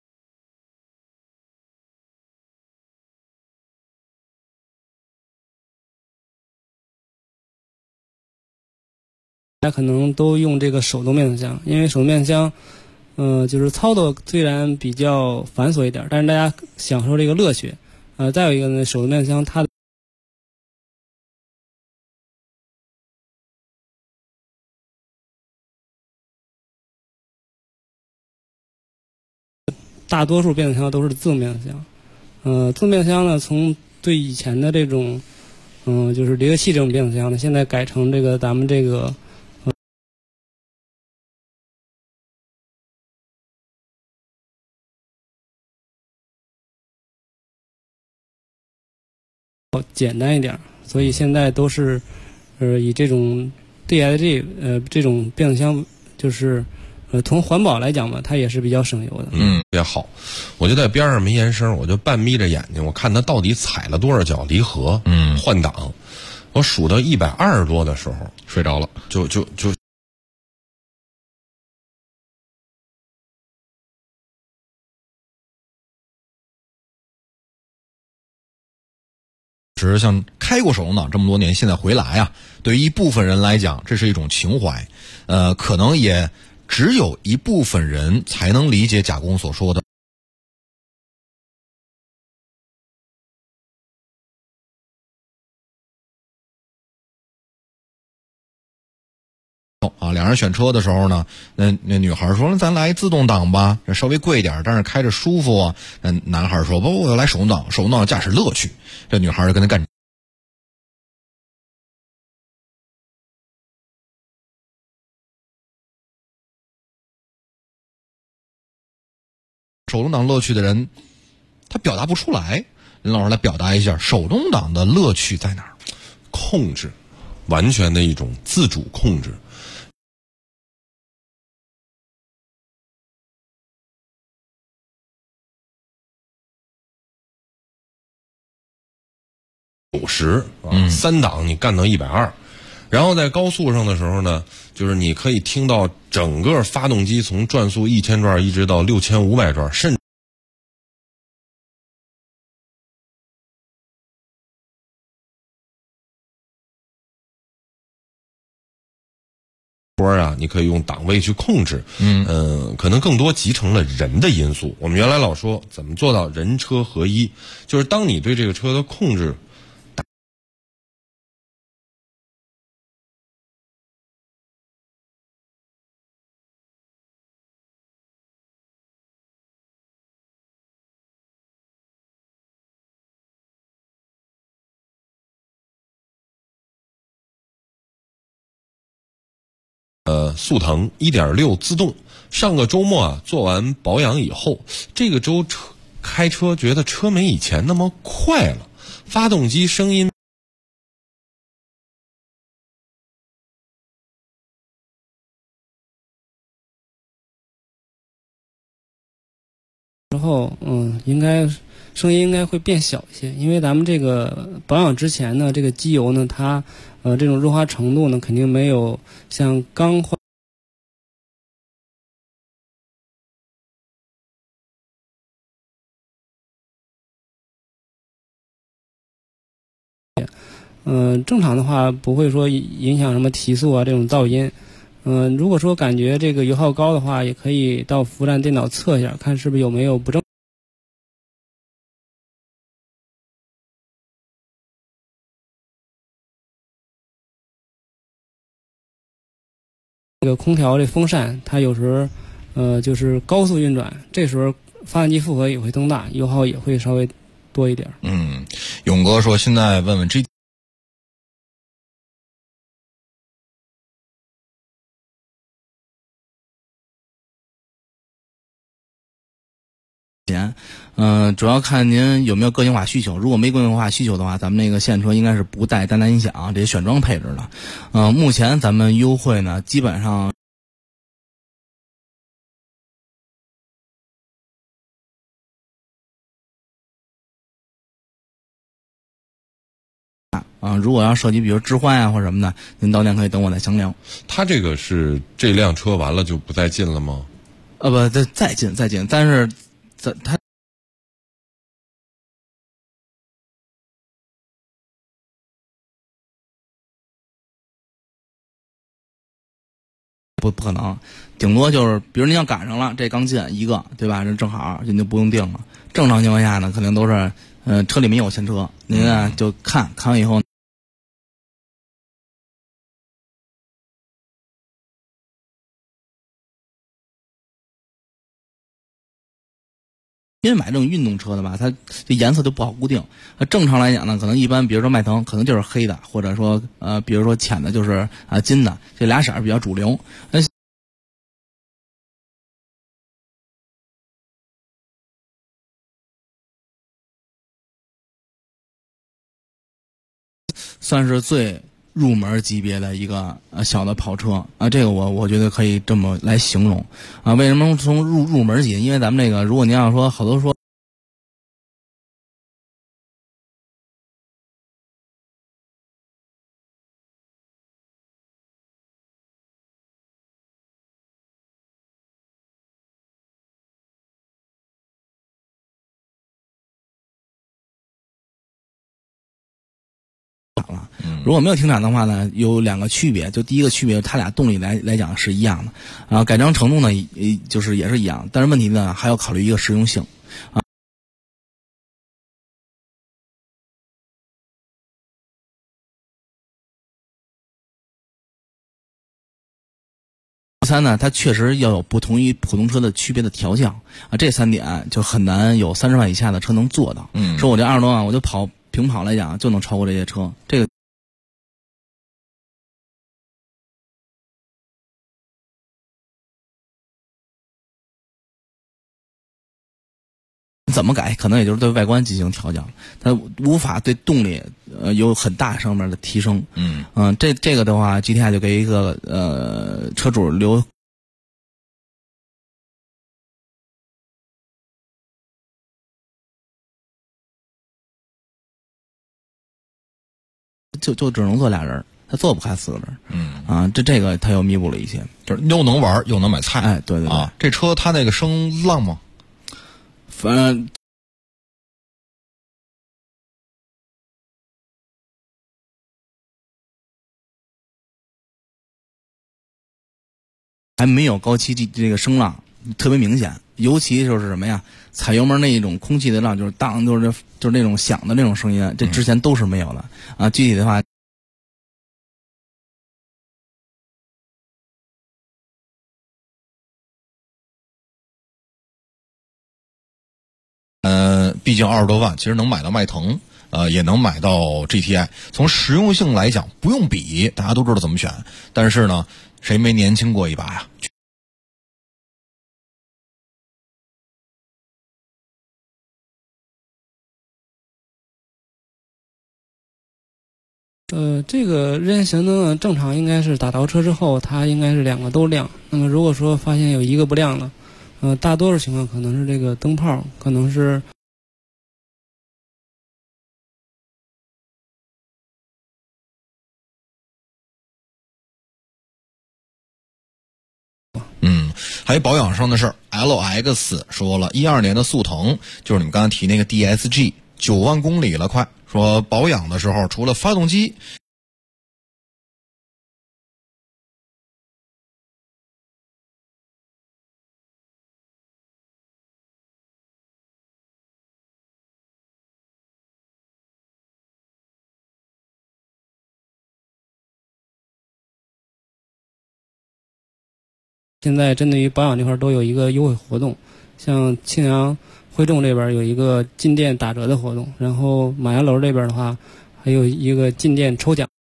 [SPEAKER 19] 大家可能都用这个手动变速箱，因为手动变速箱就是操作虽然比较繁琐一点，但是大家享受这个乐趣。再有一个呢，手动变速箱它大多数变速箱都是自动变速箱。自动变速箱呢，从对以前的这种就是离合器这种变速箱呢，现在改成这个咱们这个简单一点，所以现在都是以这种 DSG 这种变速箱，就是从环保来讲吧，它也是比较省油的。
[SPEAKER 9] 特别好。我就在边上没言声，我就半眯着眼睛，我看他到底踩了多少脚离合，换挡。我数到120多的时候
[SPEAKER 3] 睡着了，
[SPEAKER 9] 就
[SPEAKER 3] 只是像开过手动挡这么多年，现在回来啊，对于一部分人来讲，这是一种情怀。可能也只有一部分人才能理解贾工所说的。 两人选车的时候呢，那女孩说咱来自动挡吧，稍微贵一点，但是开着舒服啊。那男孩说不，我要来手动挡，手动挡驾驶乐趣。这女孩就跟他干。手动挡乐趣的人，他表达不出来。任老师来表达一下手动挡的乐趣在哪儿？
[SPEAKER 9] 控制，完全的一种自主控制。90啊，3档你干到120，然后在高速上的时候呢，就是你可以听到整个发动机从转速1000转一直到6500转，甚至你可以用档位去控制，可能更多集成了人的因素。我们原来老说怎么做到人车合一，就是当你对这个车的控制速腾 1.6 自动，上个周末啊做完保养以后，这个周开车觉得车没以前那么快了，发动机声音
[SPEAKER 19] 之后应该声音应该会变小一些，因为咱们这个保养之前呢，这个机油呢它这种润滑程度呢肯定没有像刚换正常的话不会说影响什么提速啊这种噪音。如果说感觉这个油耗高的话，也可以到服务站电脑测一下，看是不是有没有不正。这个空调这风扇，它有时候就是高速运转，这时候发动机负荷也会增大，油耗也会稍微多一点。
[SPEAKER 3] 勇哥说现在问问 G。
[SPEAKER 18] 主要看您有没有个性化需求。如果没个性化需求的话，咱们那个现车应该是不带单音响这些选装配置的。目前咱们优惠呢，基本上如果要涉及比如置换或者什么的，您到店可以等我再详聊。
[SPEAKER 9] 他这个是这辆车完了就不再进了吗？
[SPEAKER 18] 不，再进，但是他。不可能，顶多就是比如您要赶上了这刚进一个，对吧？这正好您就不用定了。正常情况下呢，肯定都是车里面有现车，您呢就看完以后。因为买这种运动车的吧，它这颜色就不好固定。正常来讲呢，可能一般，比如说迈腾，可能就是黑的，或者说比如说浅的，就是金的，这俩色儿比较主流。算是最入门级别的一个小的跑车啊，这个我觉得可以这么来形容啊。为什么从入门级？因为咱们这个，如果您要说好多说。如果没有停产的话呢，有两个区别。就第一个区别，它俩动力来讲是一样的，改装程度呢就是也是一样，但是问题呢还要考虑一个实用性啊。 第三呢，它确实要有不同于普通车的区别的调教啊，这3点就很难有30万以下的车能做到。说我这20多万我就平跑来讲就能超过这些车，这个怎么改，可能也就是对外观进行调教，它无法对动力有很大上面的提升。这个的话 ，GTI 就给一个车主留。就只能坐俩人，他坐不开4个人。这个他又弥补了一些，
[SPEAKER 3] 就是又能玩又能买菜。
[SPEAKER 18] 哎，对对对。
[SPEAKER 3] 啊，这车它那个声浪吗？
[SPEAKER 18] 反正还没有高七这个声浪特别明显，尤其就是什么呀，踩油门那一种空气的浪，就是当就是那种响的那种声音，这之前都是没有的啊。具体的话。
[SPEAKER 3] 毕竟20多万，其实能买到迈腾，也能买到 GTI。从实用性来讲，不用比，大家都知道怎么选。但是呢，谁没年轻过一把呀？
[SPEAKER 19] 这个日间行灯呢，正常应该是打倒车之后，它应该是2个都亮。那么如果说发现有1个不亮了，大多数情况可能是这个灯泡，可能是。
[SPEAKER 3] 还有保养上的事儿 ，LX 说了，12年的速腾，就是你们刚才提那个 DSG， 9万公里了快。说保养的时候，除了发动机，
[SPEAKER 19] 现在针对于保养这块都有一个优惠活动，像庆阳汇众这边有一个进店打折的活动，然后马家楼这边的话还有一个进店抽奖。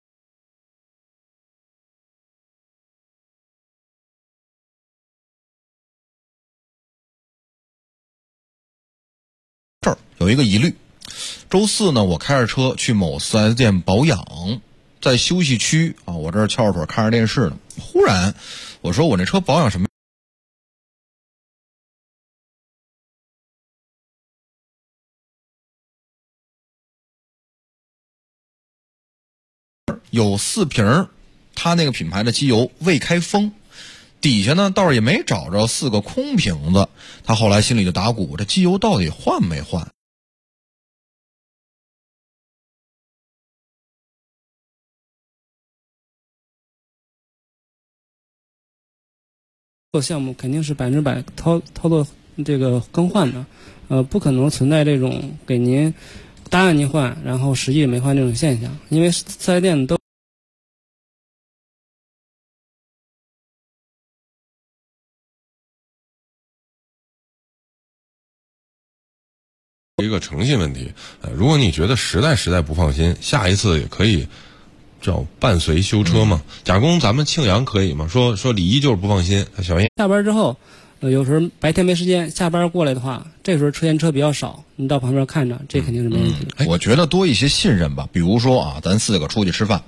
[SPEAKER 3] 这儿有一个疑虑，周4呢，我开着车去某 4S 店保养，在休息区啊，我这儿翘着腿看着电视呢，忽然我说我这车保养什么？有4瓶他那个品牌的机油未开封，底下呢倒是也没找着4个空瓶子，他后来心里就打鼓，这机油到底换没换？
[SPEAKER 19] 做项目肯定是100%操作这个更换的，不可能存在这种给您答应您换，然后实际没换这种现象，因为4S店都
[SPEAKER 9] 一个诚信问题。如果你觉得实在不放心，下一次也可以叫伴随修车嘛。甲工咱们庆阳可以吗？说李一就是不放心，小燕
[SPEAKER 19] 下班之后，有时候白天没时间，下班过来的话，这时候车比较少，你到旁边看着，这肯定是没问题的。
[SPEAKER 3] 我觉得多一些信任吧，比如说啊，咱4个出去吃饭。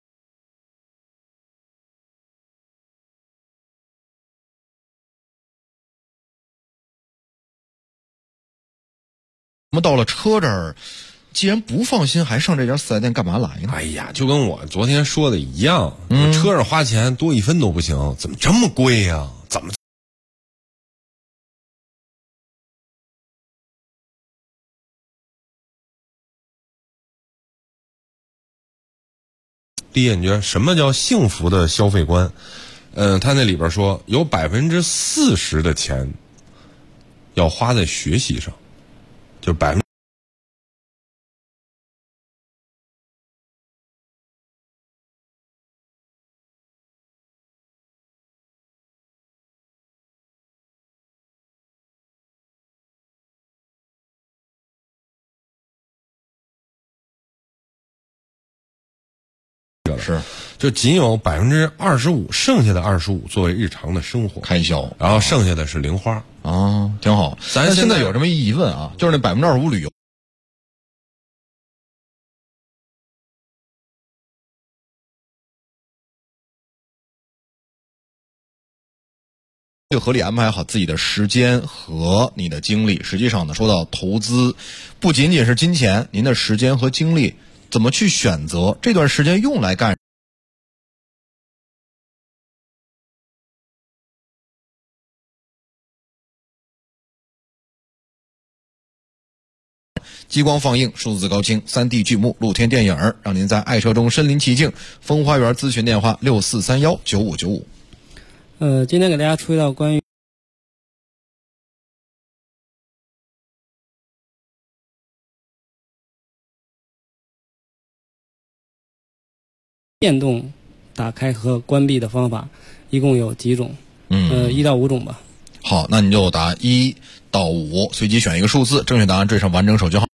[SPEAKER 3] 我们到了车这儿，既然不放心，还上这家4S店干嘛来呢？
[SPEAKER 9] 哎呀，就跟我昨天说的一样，车上花钱多1分都不行，怎么这么贵呀？怎么？第一，你觉得什么叫幸福的消费观？他那里边说有40%的钱要花在学习上，就50%。 的，是，就仅有25%，剩下的25%作为日常的生活
[SPEAKER 3] 开销，
[SPEAKER 9] 然后剩下的是零花
[SPEAKER 3] 啊，挺好。咱现在有这么一疑问啊，就是那25%旅游。就合理安排好自己的时间和你的精力。实际上呢，说到投资，不仅仅是金钱，您的时间和精力怎么去选择，这段时间用来干。激光放映、数字高清、3D 剧目、露天电影，让您在爱车中身临其境。风花园咨询电话64319595。
[SPEAKER 19] 今天给大家出一道关于电动打开和关闭的方法，一共有几种？1到5种吧。
[SPEAKER 3] 好，那你就答1到5，随机选一个数字，正确答案缀上完整手机号。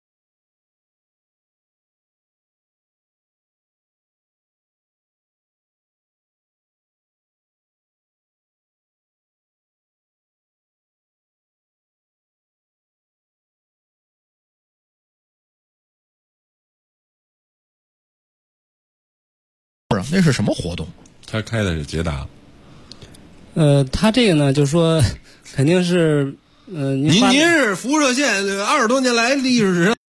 [SPEAKER 3] 那是什么活动？
[SPEAKER 9] 他开的是捷达。
[SPEAKER 19] 他这个呢，就是说，肯定是您
[SPEAKER 9] 是辐射线20多年来历史上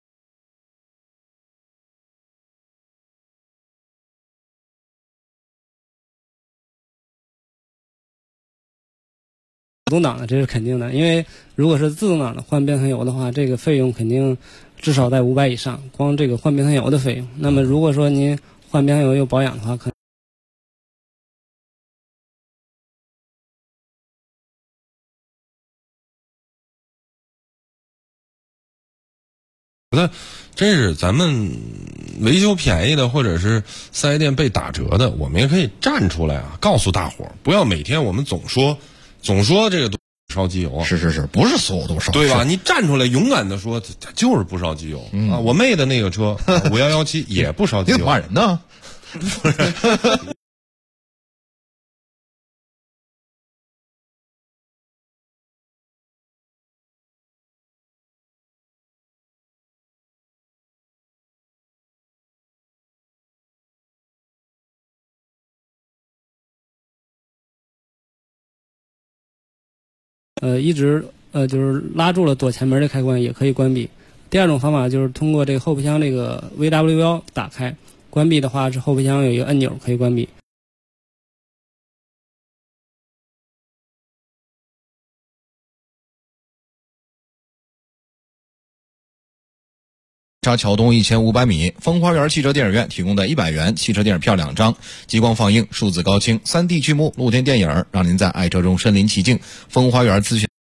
[SPEAKER 19] 自动挡的，这是肯定的。因为如果是自动挡的换变速油的话，这个费用肯定至少在500以上，光这个换变速油的费用。那么如果说您换变速油又保养的话，可能
[SPEAKER 9] 那真是咱们维修便宜的，或者是4S店被打折的，我们也可以站出来啊，告诉大伙儿，不要每天我们总说这个烧机油啊。
[SPEAKER 3] 是，不是所有都烧，
[SPEAKER 9] 对吧？你站出来勇敢的说，它就是不烧机油啊！我妹的那个车5117也不烧机油，
[SPEAKER 3] 你怎么骂人呢？
[SPEAKER 19] 一直就是拉住了左前门的开关也可以关闭。第二种方法就是通过这个后备箱这个 VW 打开，关闭的话是后备箱有一个按钮可以关闭。
[SPEAKER 3] 桥东1500米，风花园汽车电影院提供的100元汽车电影票2张，激光放映、数字高清、3D 剧目、露天电影，让您在爱车中身临其境。风花园咨询。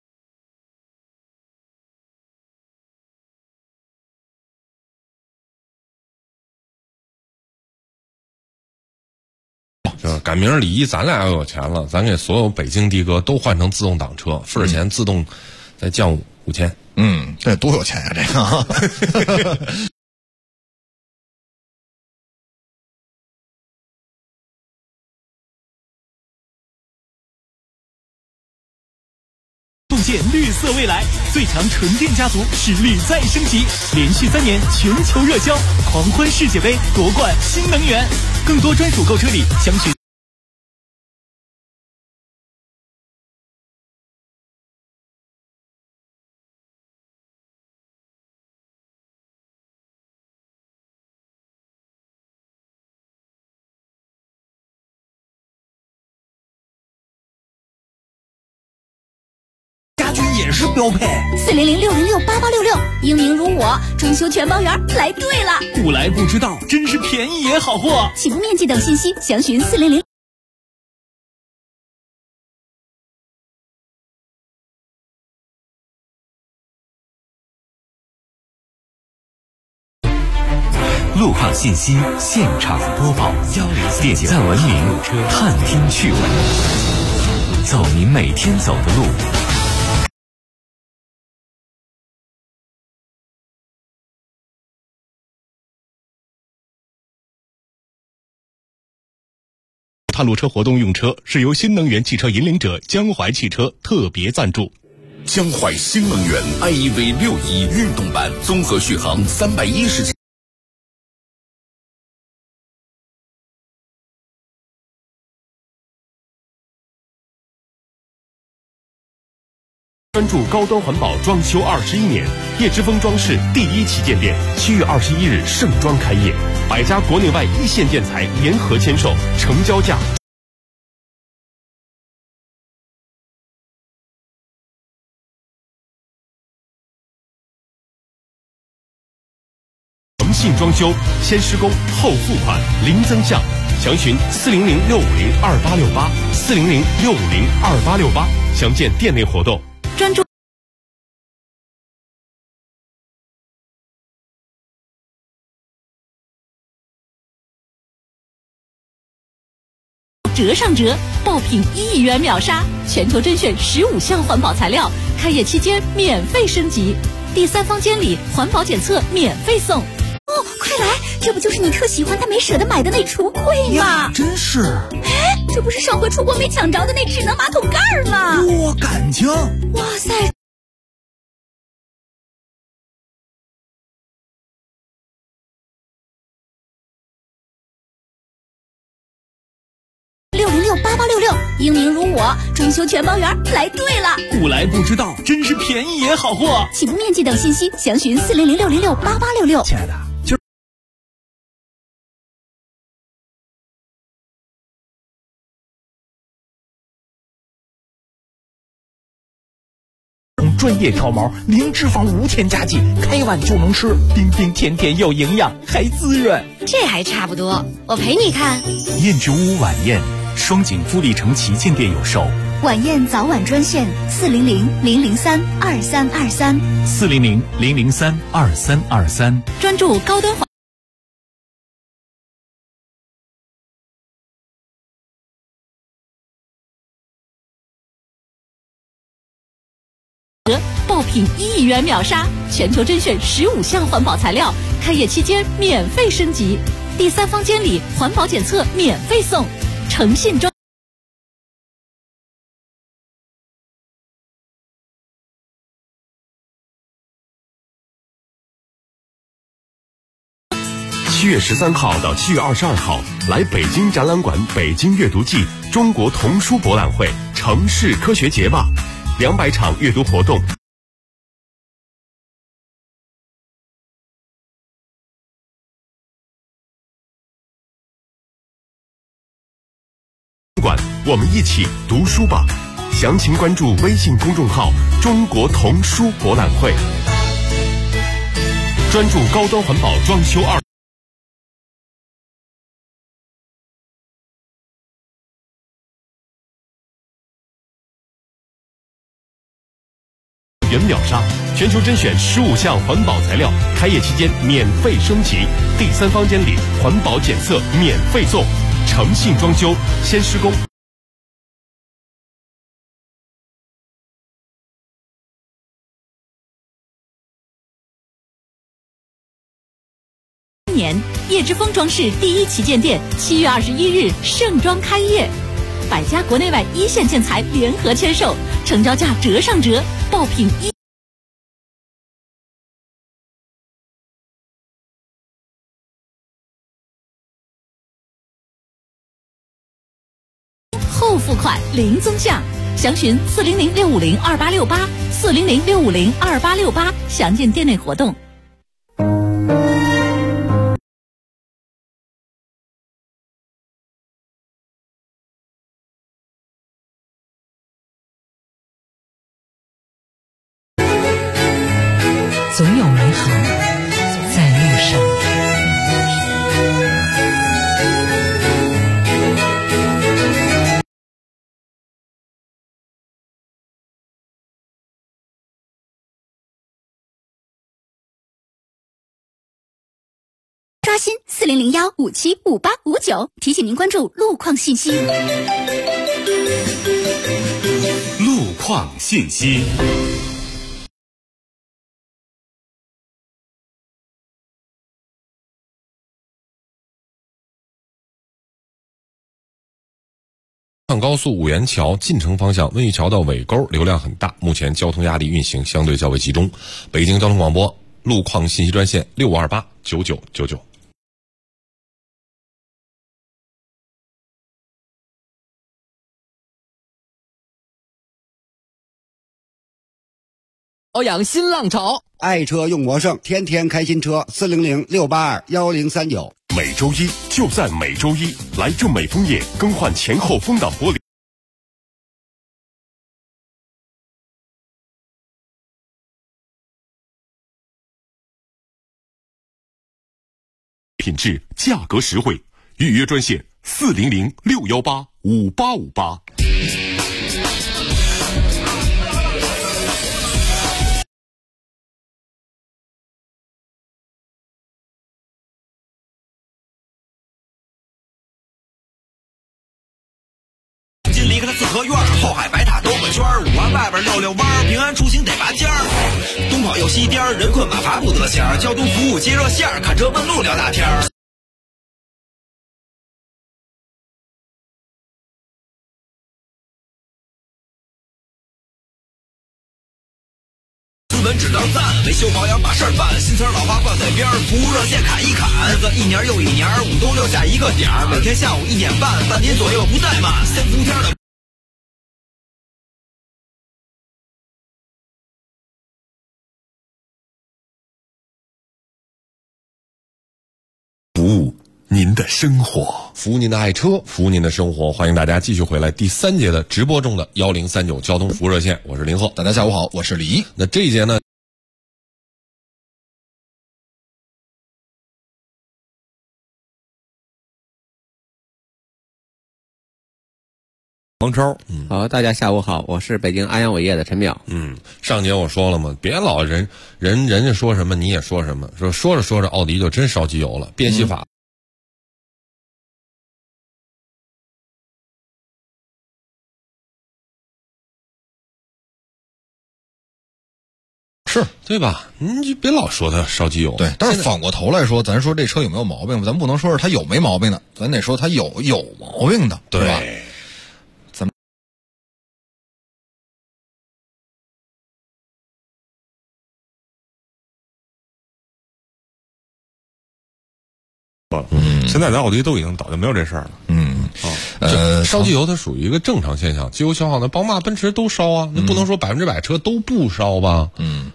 [SPEAKER 9] 赶明儿李一，咱俩要有钱了，咱给所有北京的哥都换成自动挡车，份儿钱自动再降5000。
[SPEAKER 3] 这多有钱呀，这个。
[SPEAKER 13] 共建绿色未来，最强纯电家族实力再升级，连续3年全球热销，狂欢世界杯夺冠新能源，更多专属购车礼详询。
[SPEAKER 16] 也是标配
[SPEAKER 11] 400-606-8866，英明如我，装修全包圆，来对了。
[SPEAKER 16] 不来不知道，真是便宜也好货。
[SPEAKER 11] 起步面积等信息详询400。
[SPEAKER 13] 路况信息现场播报，104.9在文明探听趣闻，走您每天走的路。
[SPEAKER 14] 探路车活动用车是由新能源汽车引领者江淮汽车特别赞助。
[SPEAKER 1] 江淮新能源 iEV61运动版综合续航310。
[SPEAKER 4] 专注高端环保装修21年，叶之峰装饰第1旗舰店7月21日盛装开业，百家国内外一线建材联合签售，成交价诚信装修，先施工后付款，零增项，详询400-650-2868，400-650-2868，详见店内活动。
[SPEAKER 2] 专注折上折，爆品1亿元秒杀，全球甄选15项环保材料，开业期间免费升级，第3方监理环保检测免费送。
[SPEAKER 11] 哦，快来，这不就是你特喜欢但没舍得买的那橱柜吗？
[SPEAKER 16] 真是。
[SPEAKER 11] 哎，这不是上回出国没抢着的那智能马桶盖吗？
[SPEAKER 16] 多感情！
[SPEAKER 11] 哇塞！6068866，英明如我，装修全包圆，来对了。
[SPEAKER 16] 不来不知道，真是便宜也好货。
[SPEAKER 11] 起步面积等信息详询400-606-8866。
[SPEAKER 16] 亲爱的，专业挑毛，零脂肪无添加剂，开碗就能吃，冰冰甜甜又营养，还滋润。
[SPEAKER 20] 这还差不多，我陪你看。
[SPEAKER 13] 燕之屋晚宴，双井富力城旗舰店有售。
[SPEAKER 10] 晚宴早晚专线
[SPEAKER 13] 400-003-2323，400-003-2323，
[SPEAKER 2] 专注高端环。爆品1亿元秒杀，全球甄选15项环保材料，开业期间免费升级，第3方监理环保检测免费送，诚信装。
[SPEAKER 4] 7月13号到7月22号，来北京展览馆北京阅读季中国童书博览会城市科学节吧，200场阅读活动。我们一起读书吧，详情关注微信公众号中国童书博览会。专注高端环保装修元秒杀，全球甄选15项环保材料，开业期间免费升级，第3方监理环保检测免费送，诚信装修，先施工。
[SPEAKER 2] 叶之峰装饰第1旗舰店7月21日盛装开业，百家国内外一线建材联合签售，成交价折上折，爆品后付款零增项，详询400-650-2868，400-650-2868，详见店内活动。
[SPEAKER 21] 总有美好在路上。
[SPEAKER 11] 刷新400-1575859，提醒您关注路况信息。
[SPEAKER 13] 路况信息。
[SPEAKER 9] 上高速五元桥进城方向温榆桥到尾沟流量很大，目前交通压力运行相对较为集中。北京交通广播路况信息专线65289999。
[SPEAKER 17] 保养新浪潮，
[SPEAKER 5] 爱车用魔圣，天天开新车，400-682-1039。
[SPEAKER 4] 每周一就在每周一，来正美枫叶更换前后风挡玻璃。品质价格实惠，预约专线400-618-5858。
[SPEAKER 7] 离开了四合院，后海白塔兜个圈，5环外边溜溜弯，平安出行得拔尖儿。东跑又西颠，人困马乏不得闲儿，交通服务接热线，看车问路聊大天儿。资本只当赞，维修保养把事儿办，新车老花挂在边儿，服务热线砍一砍，日子一年又一年，5都6下一个点儿，每天下午1点半，半天左右不怠慢，3伏天的。
[SPEAKER 9] 服务您的生活，服务您的爱车，服务您的生活。欢迎大家继续回来第3节的直播中的1039交通服务热线，我是林鹤。
[SPEAKER 3] 大家下午好，我是李一。
[SPEAKER 9] 那这一节呢，王超，
[SPEAKER 22] 好，大家下午好，我是北京安阳伟业的陈淼。
[SPEAKER 9] 上节我说了嘛，别老人家说什么你也说什么，说着说着奥迪就真烧机油了，变戏法。
[SPEAKER 3] 是
[SPEAKER 9] 对吧？你就别老说它烧机油。
[SPEAKER 3] 对，但是反过头来说，咱说这车有没有毛病，咱不能说是它有没毛病的，咱得说它有毛病的，对吧？
[SPEAKER 23] 现在咱奥迪都已经早就没有这事儿了。
[SPEAKER 9] 烧机油它属于一个正常现象，机油消耗的，宝马、奔驰都烧啊，那不能说100%车都不烧吧？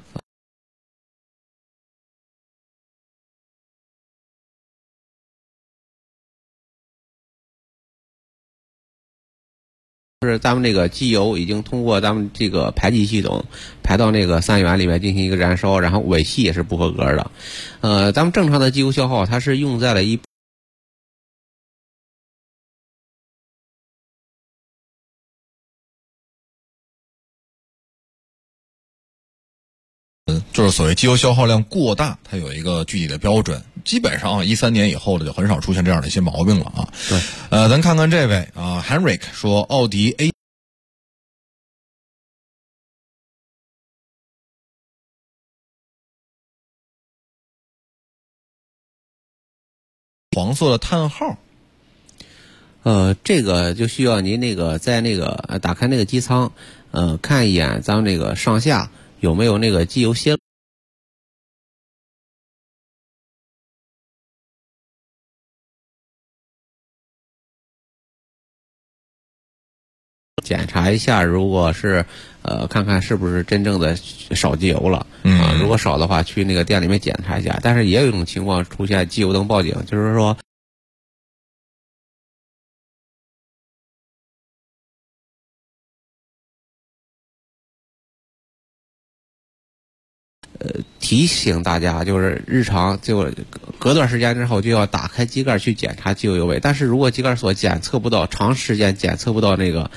[SPEAKER 22] 是咱们这个机油已经通过咱们这个排气系统排到那个3元里面进行一个燃烧，然后尾气也是不合格的。咱们正常的机油消耗，它是用在了
[SPEAKER 3] 就是所谓机油消耗量过大，它有一个具体的标准。基本上13年以后的就很少出现这样的一些毛病了啊。
[SPEAKER 22] 对，
[SPEAKER 3] 咱看看这位啊 ，Henrik 说奥迪 A 黄色的叹号。
[SPEAKER 22] 这个就需要您那个在那个打开那个机舱，看一眼咱们这个上下有没有那个机油泄漏。检查一下，如果是看看是不是真正的少机油了啊？如果少的话，去那个店里面检查一下。但是也有一种情况出现机油灯报警，就是说提醒大家，就是日常就隔段时间之后就要打开机盖去检查机油油位。但是如果机盖所检测不到，长时间检测不到那个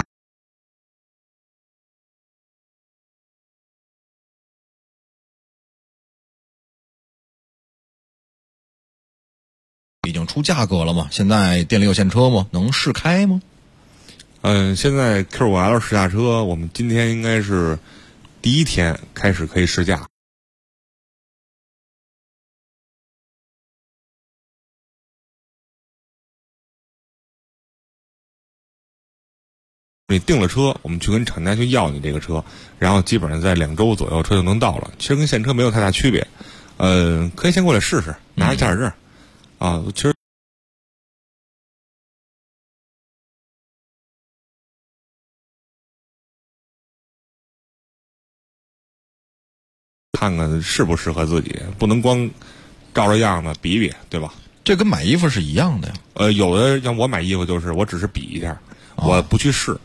[SPEAKER 3] 已经出价格了吗？现在店里有现车吗？能试开吗？
[SPEAKER 23] 现在 Q5L 试驾车，我们今天应该是第1天开始可以试驾。 你订了车，我们去跟厂家去要你这个车，然后基本上在2周左右车就能到了。其实跟现车没有太大区别。可以先过来试试，拿着驾驶证。啊，其实看看适不适合自己，不能光照着样子比比，对吧？
[SPEAKER 3] 这跟买衣服是一样的呀。
[SPEAKER 23] 有的像我买衣服就是我只是比一下，我不去试。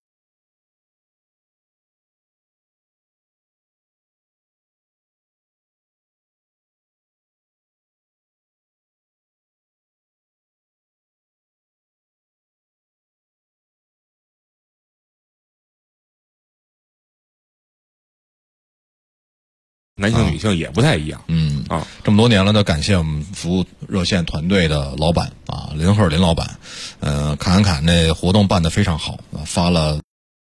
[SPEAKER 23] 男性、女性也不太一样。
[SPEAKER 3] 这么多年了呢，感谢我们服务热线团队的老板啊，林老板，侃那活动办得非常好，发了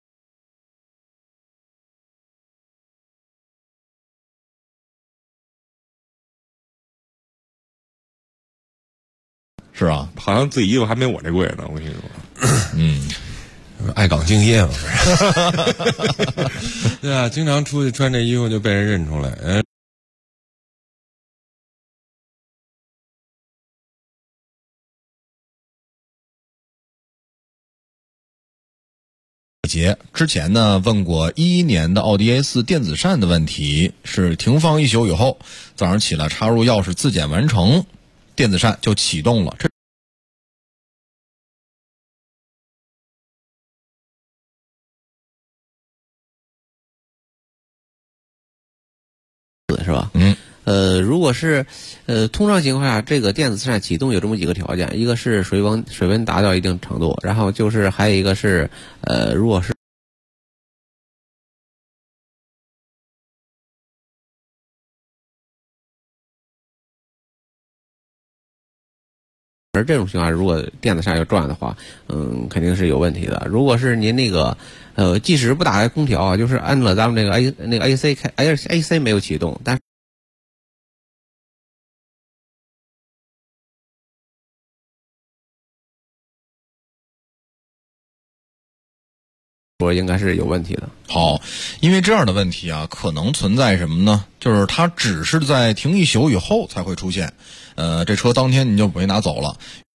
[SPEAKER 3] 是啊，
[SPEAKER 23] 好像自己衣服还没我这贵呢，我跟你
[SPEAKER 9] 说。爱岗敬业嘛，对啊，经常出去穿这衣服就被人认出来。
[SPEAKER 3] 之前呢问过11年的奥迪 A4 电子扇的问题，是停放1宿以后，早上起来插入钥匙自检完成，电子扇就启动了。
[SPEAKER 22] 是吧？如果是通常情况下，这个电子扇启动有这么几个条件，一个是水温达到一定程度，然后就是还有一个是如果是而这种情况，如果电子扇要转的话，肯定是有问题的。如果是您那个即使不打开空调啊，就是按了咱们那个 AC 开 AC 没有启动，但我应该是有问题的。
[SPEAKER 3] 好，因为这样的问题啊，可能存在什么呢？就是它只是在停1宿以后才会出现，这车当天你就没拿走了。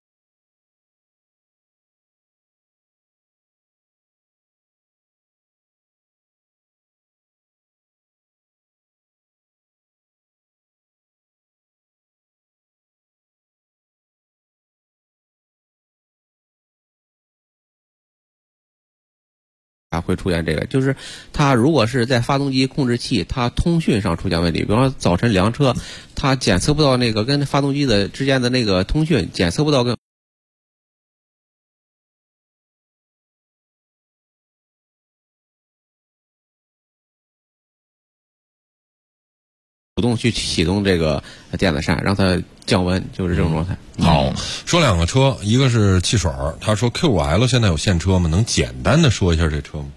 [SPEAKER 22] 会出现这个，就是它如果是在发动机控制器它通讯上出现问题，比方说早晨凉车，它检测不到那个跟发动机的之间的那个通讯，检测不到跟主动去启动这个电子扇，让它降温，就是这种状态。
[SPEAKER 9] 好，说2个车，一个是汽水，他说 Q5L 现在有现车吗？能简单的说一下这车吗？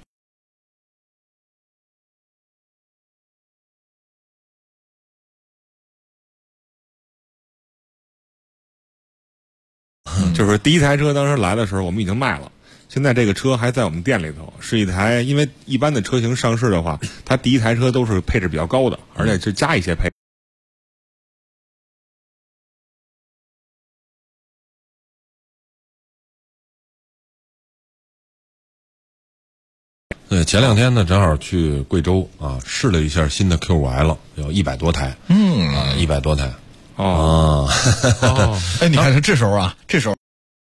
[SPEAKER 23] 就是第一台车当时来的时候我们已经卖了，现在这个车还在我们店里头，是一台，因为一般的车型上市的话，它第一台车都是配置比较高的，而且是加一些配置。
[SPEAKER 9] 对，前2天呢，正好去贵州啊，试了一下新的 Q5L， 有100多台，100多台。
[SPEAKER 3] 哎，你看这时候啊，这时候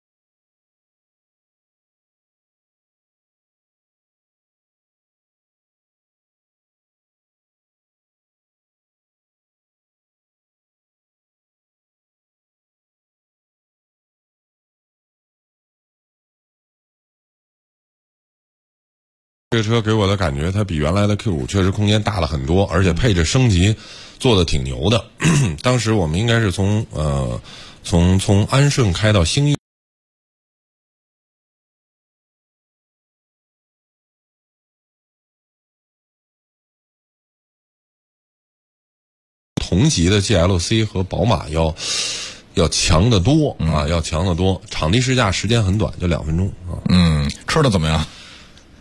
[SPEAKER 9] 这个车给我的感觉，它比原来的 Q5确实空间大了很多，而且配置升级做的挺牛的。当时我们应该是从安顺开到兴义，同级的 GLC 和宝马要强得多啊，要强得多。场地试驾时间很短，就2分钟啊。
[SPEAKER 3] 吃的怎么样？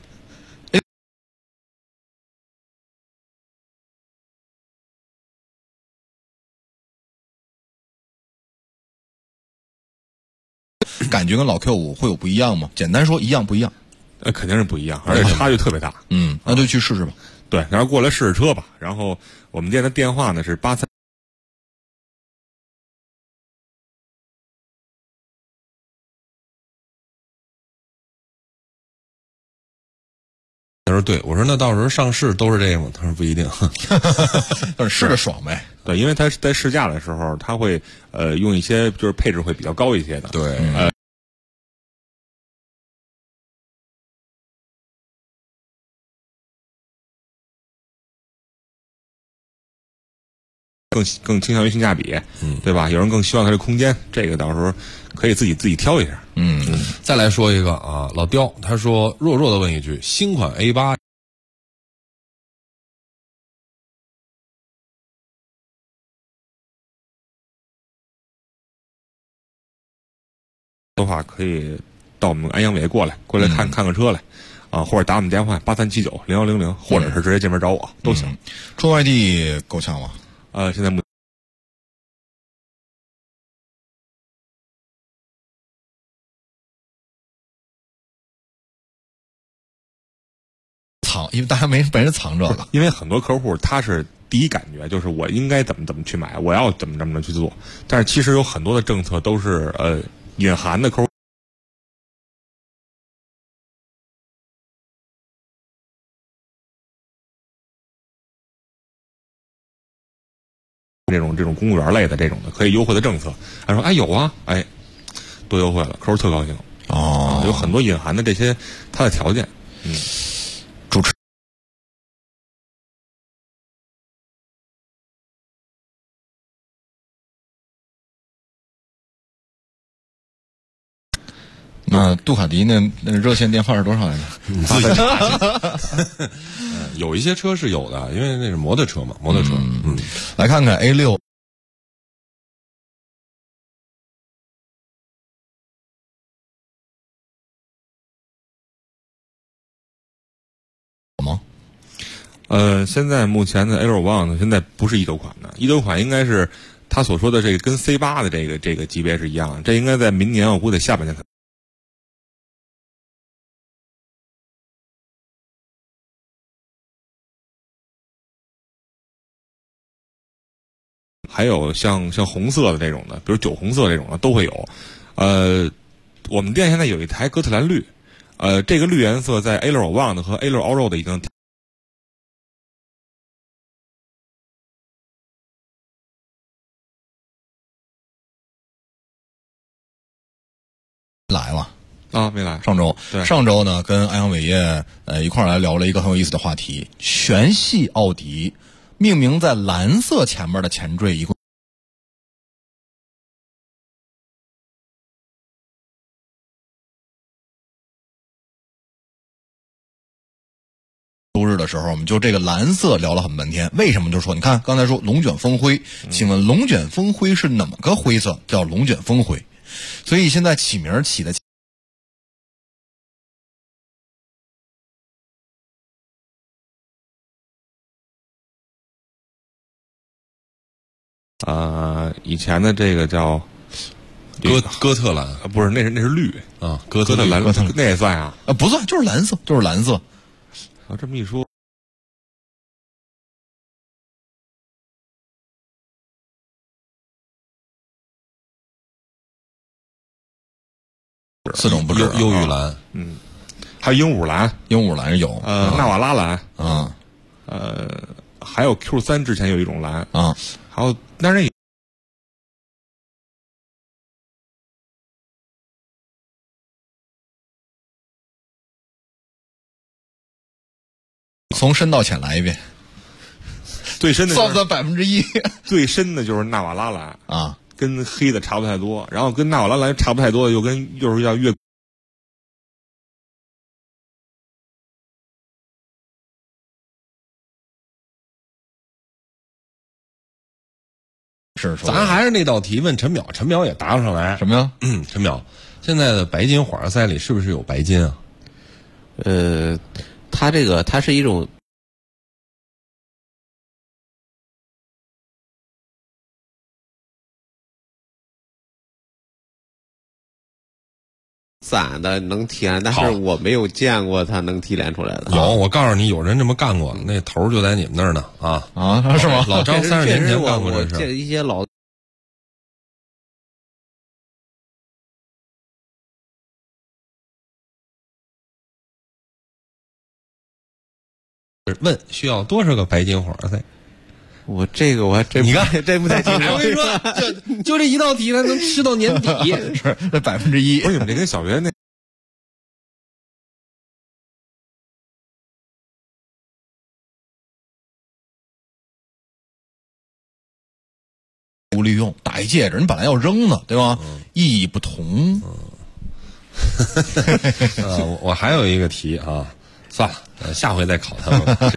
[SPEAKER 3] 感觉跟老 Q5会有不一样吗？简单说，一样不一样？
[SPEAKER 23] 肯定是不一样，而且差距特别大。
[SPEAKER 3] 那就去试试吧。
[SPEAKER 23] 对，然后过来试试车吧。然后我们店的电话呢是83。
[SPEAKER 9] 他说对，我说那到时候上市都是这个吗？他说不一定，
[SPEAKER 3] 但是试着爽呗。
[SPEAKER 23] 对，因为他在试驾的时候，他会用一些就是配置会比较高一些的。
[SPEAKER 3] 对，更倾向于性价比，对吧？有人更希望它的空间，这个到时候可以自己挑一下。
[SPEAKER 9] 再来说一个啊，老刁他说弱的问一句，新款 A8。
[SPEAKER 23] 的话可以到我们安阳伟过来看个车来，或者打我们电话83790100，或者是直接见面找我都行。
[SPEAKER 3] 出外地够呛吗？
[SPEAKER 23] 现在
[SPEAKER 3] 因为大家没人藏这个，
[SPEAKER 23] 因为很多客户他是第一感觉就是我应该怎么去买，我要怎么去做，但是其实有很多的政策都是隐含的客户。这种公务员类的这种的可以优惠的政策，他说有啊，多优惠了，客户特高兴。有很多隐含的这些他的条件。
[SPEAKER 3] 主持那杜卡迪那热线电话是多少来着？
[SPEAKER 23] 自己查有一些车是有的，因为那是摩托车嘛，摩托车。
[SPEAKER 3] 来看看 A6。
[SPEAKER 23] 现在目前的 A65 呢，现在不是一斗款的，一斗款应该是他所说的这个跟 C8 的这个级别是一样的，这应该在明年我估计下半年才还有像红色的这种的，比如酒红色这种的都会有。我们店现在有一台哥特兰绿，这个绿颜色在 A6 的和 A6 Allroad 已经
[SPEAKER 3] 来了
[SPEAKER 23] 没来。
[SPEAKER 3] 上周呢，跟安阳伟业一块儿来聊了一个很有意思的话题，全系奥迪命名在蓝色前面的前缀一共周日的时候，我们就这个蓝色聊了很半天。为什么？就说你看刚才说龙卷风灰，请问龙卷风灰是哪么个灰色？叫龙卷风灰。所以现在起名起的
[SPEAKER 23] 以前的这个叫
[SPEAKER 9] 哥特兰，
[SPEAKER 23] 不是，那是绿
[SPEAKER 9] 啊，哥特兰，
[SPEAKER 23] 那也算啊？
[SPEAKER 3] 不算，就是蓝色，就是蓝色。
[SPEAKER 23] 这么一说，
[SPEAKER 3] 四种不止，
[SPEAKER 9] 忧郁蓝，
[SPEAKER 23] 还有鹦鹉蓝
[SPEAKER 3] 有，
[SPEAKER 23] 纳瓦拉蓝
[SPEAKER 3] 啊，
[SPEAKER 23] 还有 Q3 之前有一种蓝
[SPEAKER 3] 啊，
[SPEAKER 23] 还有但是
[SPEAKER 3] 从深到浅来一遍，
[SPEAKER 23] 最深的
[SPEAKER 3] 算不算1%？
[SPEAKER 23] 最深的就是纳瓦拉蓝
[SPEAKER 3] 啊，
[SPEAKER 23] 跟黑的差不太多，然后跟纳瓦拉蓝差不太多的又是要越。
[SPEAKER 3] 是，
[SPEAKER 9] 咱还是那道题问陈淼，陈淼也答不上来。
[SPEAKER 3] 什么呀？
[SPEAKER 9] 陈淼，现在的白金火花塞里是不是有白金啊？
[SPEAKER 22] 它是一种散的能提炼，但是我没有见过它能提炼出来的。
[SPEAKER 9] 有，我告诉你，有人这么干过，那头就在你们那儿呢
[SPEAKER 3] 啊，是吗？
[SPEAKER 9] 老张30年前干过这事。
[SPEAKER 22] 这一些老。
[SPEAKER 9] 问需要多少个白金火塞？
[SPEAKER 22] 我这个我还真
[SPEAKER 9] 你看
[SPEAKER 22] 真不太清楚。
[SPEAKER 9] 我跟你说，就这一道题，咱能吃到年底。
[SPEAKER 3] 是那1%。
[SPEAKER 23] 不是你们这跟小学那
[SPEAKER 3] 不利用，打一戒指，你本来要扔的，对吧？意义不同。
[SPEAKER 9] 我还有一个题啊，算了，下回再考他们。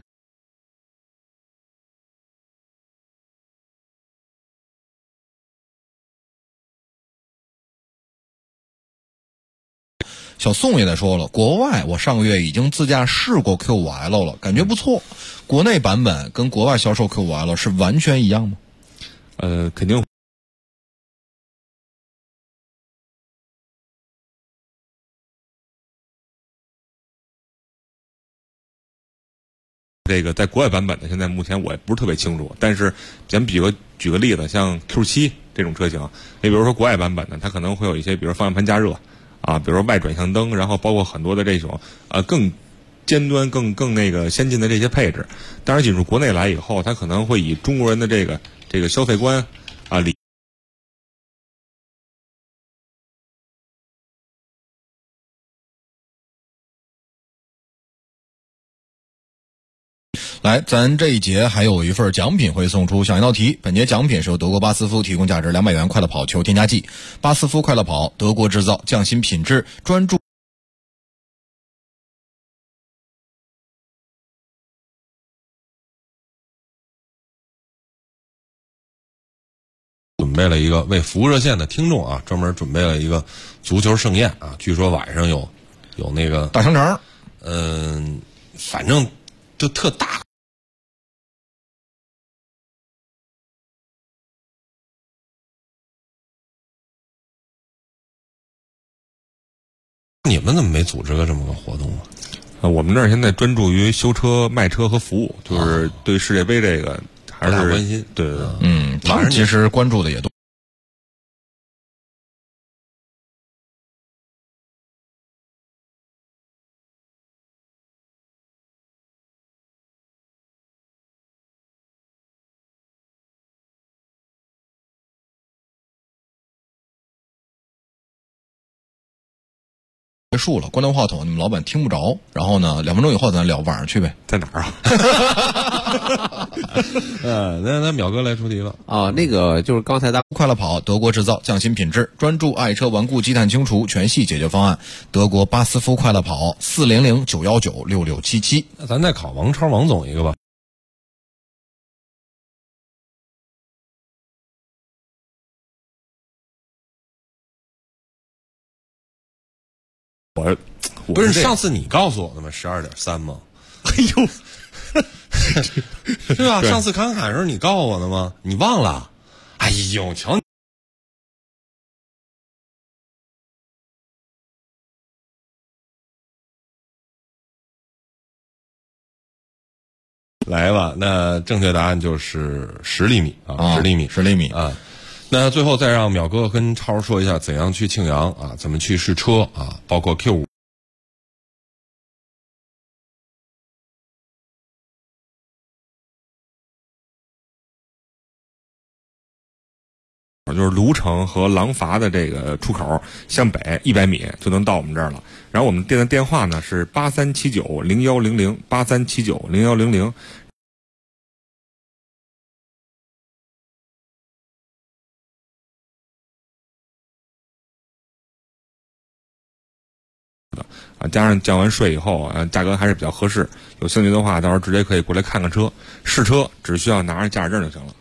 [SPEAKER 3] 小宋也在说了，国外我上个月已经自驾试过 Q5L 了，感觉不错。国内版本跟国外销售 Q5L 是完全一样吗？
[SPEAKER 23] 肯定。这个在国外版本的，现在目前我也不是特别清楚，但是咱们举个例子，像 Q7这种车型，你比如说国外版本的，它可能会有一些，比如方向盘加热啊，比如说外转向灯，然后包括很多的这种更尖端、更那个先进的这些配置。当然进入国内来以后，它可能会以中国人的这个消费观啊
[SPEAKER 3] 来，咱这一节还有一份奖品会送出，想一道题。本节奖品是由德国巴斯夫提供价值200元快乐跑球添加剂。巴斯夫快乐跑，德国制造，匠心品质，专注。
[SPEAKER 9] 准备了一个为服务热线的听众啊，专门准备了一个足球盛宴啊，据说晚上有那个
[SPEAKER 3] 大香肠，
[SPEAKER 9] 反正就特大。你们怎么没组织个这么个活动啊？
[SPEAKER 23] 我们这儿现在专注于修车、卖车和服务，就是对世界杯这个还是
[SPEAKER 9] 关心。
[SPEAKER 23] 对对对，
[SPEAKER 3] 他们其实关注的也多。结束了，关掉话筒，你们老板听不着。然后呢，2分钟以后咱聊，晚上去呗。
[SPEAKER 23] 在哪儿啊？
[SPEAKER 9] 那淼哥来出题吧。
[SPEAKER 22] 那个就是刚才
[SPEAKER 3] 快乐跑，德国制造，匠心品质，专注爱车顽固积碳清除全系解决方案。德国巴斯夫快乐跑，400-919-6677。
[SPEAKER 9] 那咱再考王超王总一个吧。
[SPEAKER 23] 我
[SPEAKER 9] 不是上次你告诉我的吗？12.3吗？
[SPEAKER 23] 哎呦，
[SPEAKER 9] 是吧？上次侃侃的时候你告诉我的吗？你忘了？哎呦，瞧你！来吧，那正确答案就是10厘米啊，10厘米啊。那最后再让淼哥跟超说一下怎样去庆阳啊，怎么去试车啊，包括 Q5。
[SPEAKER 23] 就是卢城和廊坊的这个出口向北100米就能到我们这儿了。然后我们店的电话呢是8379-0100，8379-0100。加上降完税以后价格还是比较合适。有兴趣的话，到时候直接可以过来看看车，试车只需要拿着驾驶证就行了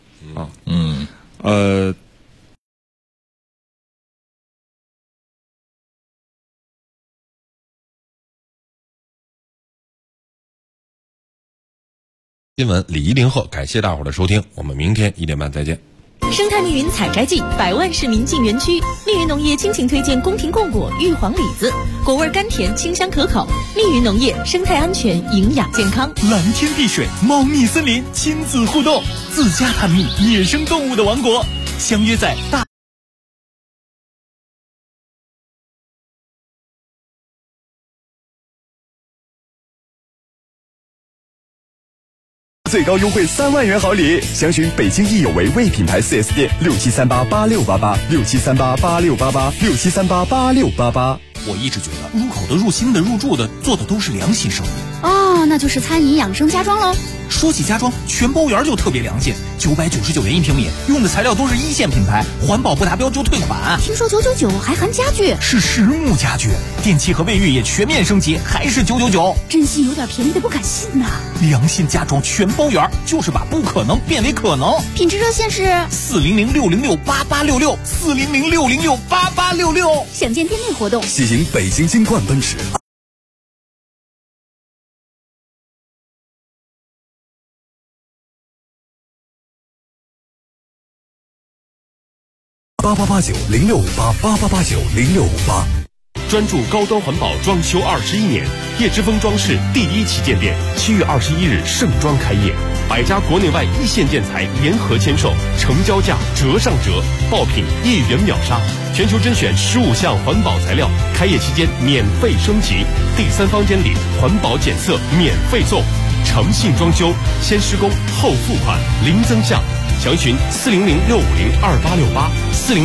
[SPEAKER 9] 新闻李一林鹤，感谢大伙儿的收听，我们明天1点半再见。
[SPEAKER 2] 生态密云采摘季，100万市民进园区。密云农业倾情推荐宫廷贡果玉皇李子，果味甘甜，清香可口。密云农业生态安全，营养健康。
[SPEAKER 16] 蓝天碧水，猫蜜森林，亲子互动，自家探秘野生动物的王国，相约在大。
[SPEAKER 6] 最高优惠3万元好礼，详询北京易有为魏品牌4S店67388688，67388688，67388688。
[SPEAKER 16] 我一直觉得入口的、入心的、入住的，做的都是良心生意。
[SPEAKER 11] 哦，那就是餐饮养生家装喽。
[SPEAKER 16] 说起家装，全包园就特别良心，999元1平米，用的材料都是1线品牌，环保不达标就退款。
[SPEAKER 11] 听说999还含家具，
[SPEAKER 16] 是实木家具，电器和卫浴也全面升级，还是999。
[SPEAKER 11] 真心有点便宜的不敢信呐。
[SPEAKER 16] 良心家装全包园，就是把不可能变为可能。
[SPEAKER 11] 品质热线是
[SPEAKER 16] 400-606-8866，400-606-8866。
[SPEAKER 11] 详见店内活动。
[SPEAKER 6] 喜迎北京金冠奔驰。8889065888890658。
[SPEAKER 4] 专注高端环保装修21年，叶之峰装饰第1旗舰店7月21日盛装开业，100家国内外1线建材联合签售，成交价折上折，爆品1元秒杀，全球甄选15项环保材料，开业期间免费升级，第3方监理，环保检测免费送，诚信装修，先施工后付款，零增项，详询400-650-2868，40。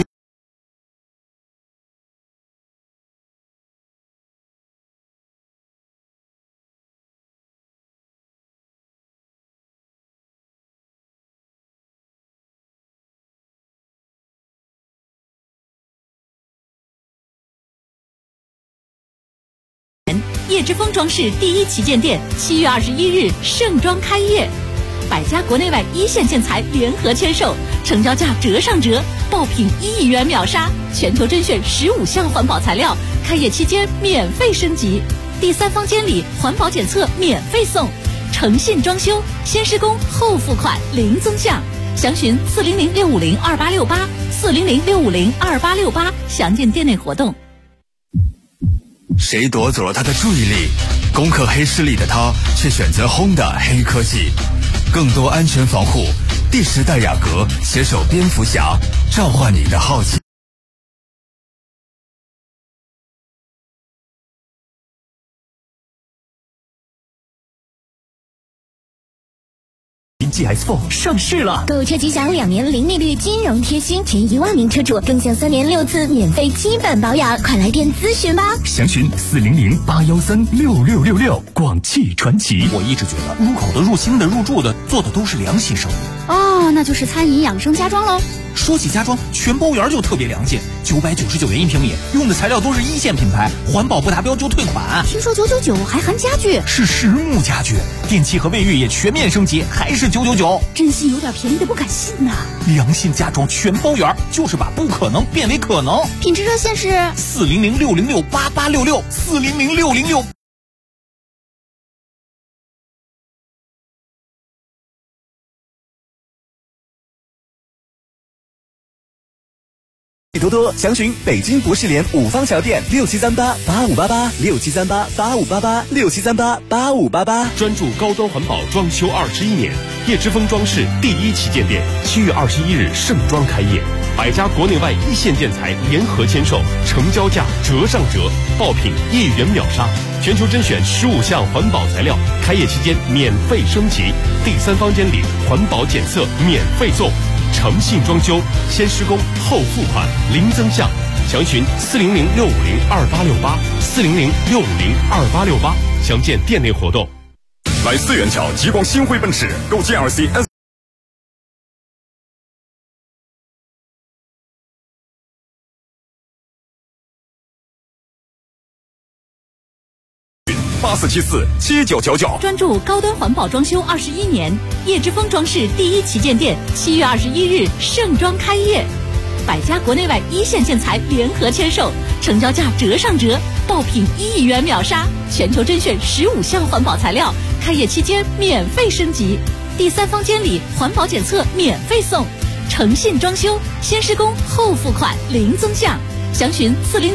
[SPEAKER 2] 叶之峰装饰第1旗舰店7月21日盛装开业，100家国内外1线建材联合签售，成交价折上折，爆品1元秒杀，全球甄选15项环保材料，开业期间免费升级，第3方监理，环保检测免费送，诚信装修，先施工后付款，零增项，详询400-650-2868，400-650-2868，详见店内活动。
[SPEAKER 6] 谁夺走了他的注意力？攻克黑势力的他却选择Honda黑科技，更多安全防护。第10代雅阁携手蝙蝠侠，召唤你的好奇。
[SPEAKER 16] GS4 上市了，
[SPEAKER 11] 购车即享2年零利率金融贴心，前1万名车主更享3年6次免费基本保养，快来电咨询吧。
[SPEAKER 16] 详询400-813-6666。广汽传祺。我一直觉得入口的、入心的、入住的，做的都是良心生意。
[SPEAKER 11] 哦，那就是餐饮养生家装喽。
[SPEAKER 16] 说起家装，全包园就特别良心，999元1平米，用的材料都是1线品牌，环保不达标就退款。
[SPEAKER 11] 听说999还含家具，
[SPEAKER 16] 是实木家具，电器和卫浴也全面升级，还是999。
[SPEAKER 11] 真心有点便宜的不敢信呐。
[SPEAKER 16] 良心家装全包园，就是把不可能变为可能。
[SPEAKER 11] 品质热线是
[SPEAKER 16] 400-606-8866，400-606。
[SPEAKER 6] 多多详询北京博士联5方桥店6738-8588，6738-8588，6738-8588。
[SPEAKER 4] 专注高端环保装修21年，叶之峰装饰第1旗舰店7月21日盛装开业，100家国内外1线建材联合签售，成交价折上折，爆品1元秒杀，全球甄选15项环保材料，开业期间免费升级，第3方监理，环保检测免费送，诚信装修，先施工后付款，零增项，详询400-650-2868，400-650-2868，详见店内活动。
[SPEAKER 6] 来4元桥极光星辉奔驰购 GLC S。84747999。
[SPEAKER 2] 专注高端环保装修21年，叶之峰装饰第1旗舰店7月21日盛装开业，100家国内外1线建材联合签售，成交价折上折，爆品1元秒杀，全球甄选15项环保材料，开业期间免费升级，第3方监理，环保检测免费送， 诚信装修，先施工后付款，零增项。详询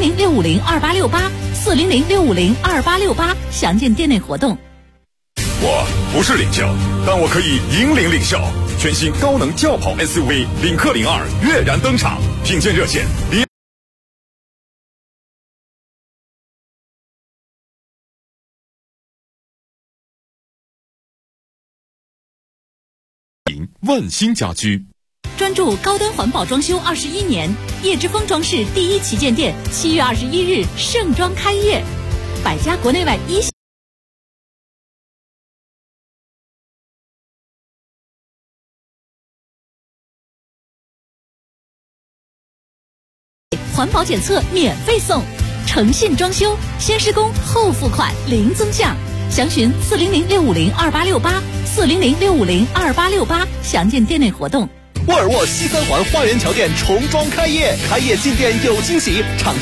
[SPEAKER 2] 400-650-2868，400-650-2868，详见店内活动。
[SPEAKER 8] 我不是领袖，但我可以引领领袖。全新高能轿跑 SUV 领克02跃然登场，品鉴热线
[SPEAKER 1] 万兴家居。
[SPEAKER 2] 专注高端环保装修21年，叶之峰装饰第一旗舰店7月21日盛装开业，百家国内外一线环保检测免费送，诚信装修，先施工后付款，零增项。详询400-650-2868，400-650-2868，详见店内活动。
[SPEAKER 12] 沃尔沃西三环花园桥店重装开业，开业进店有惊喜，厂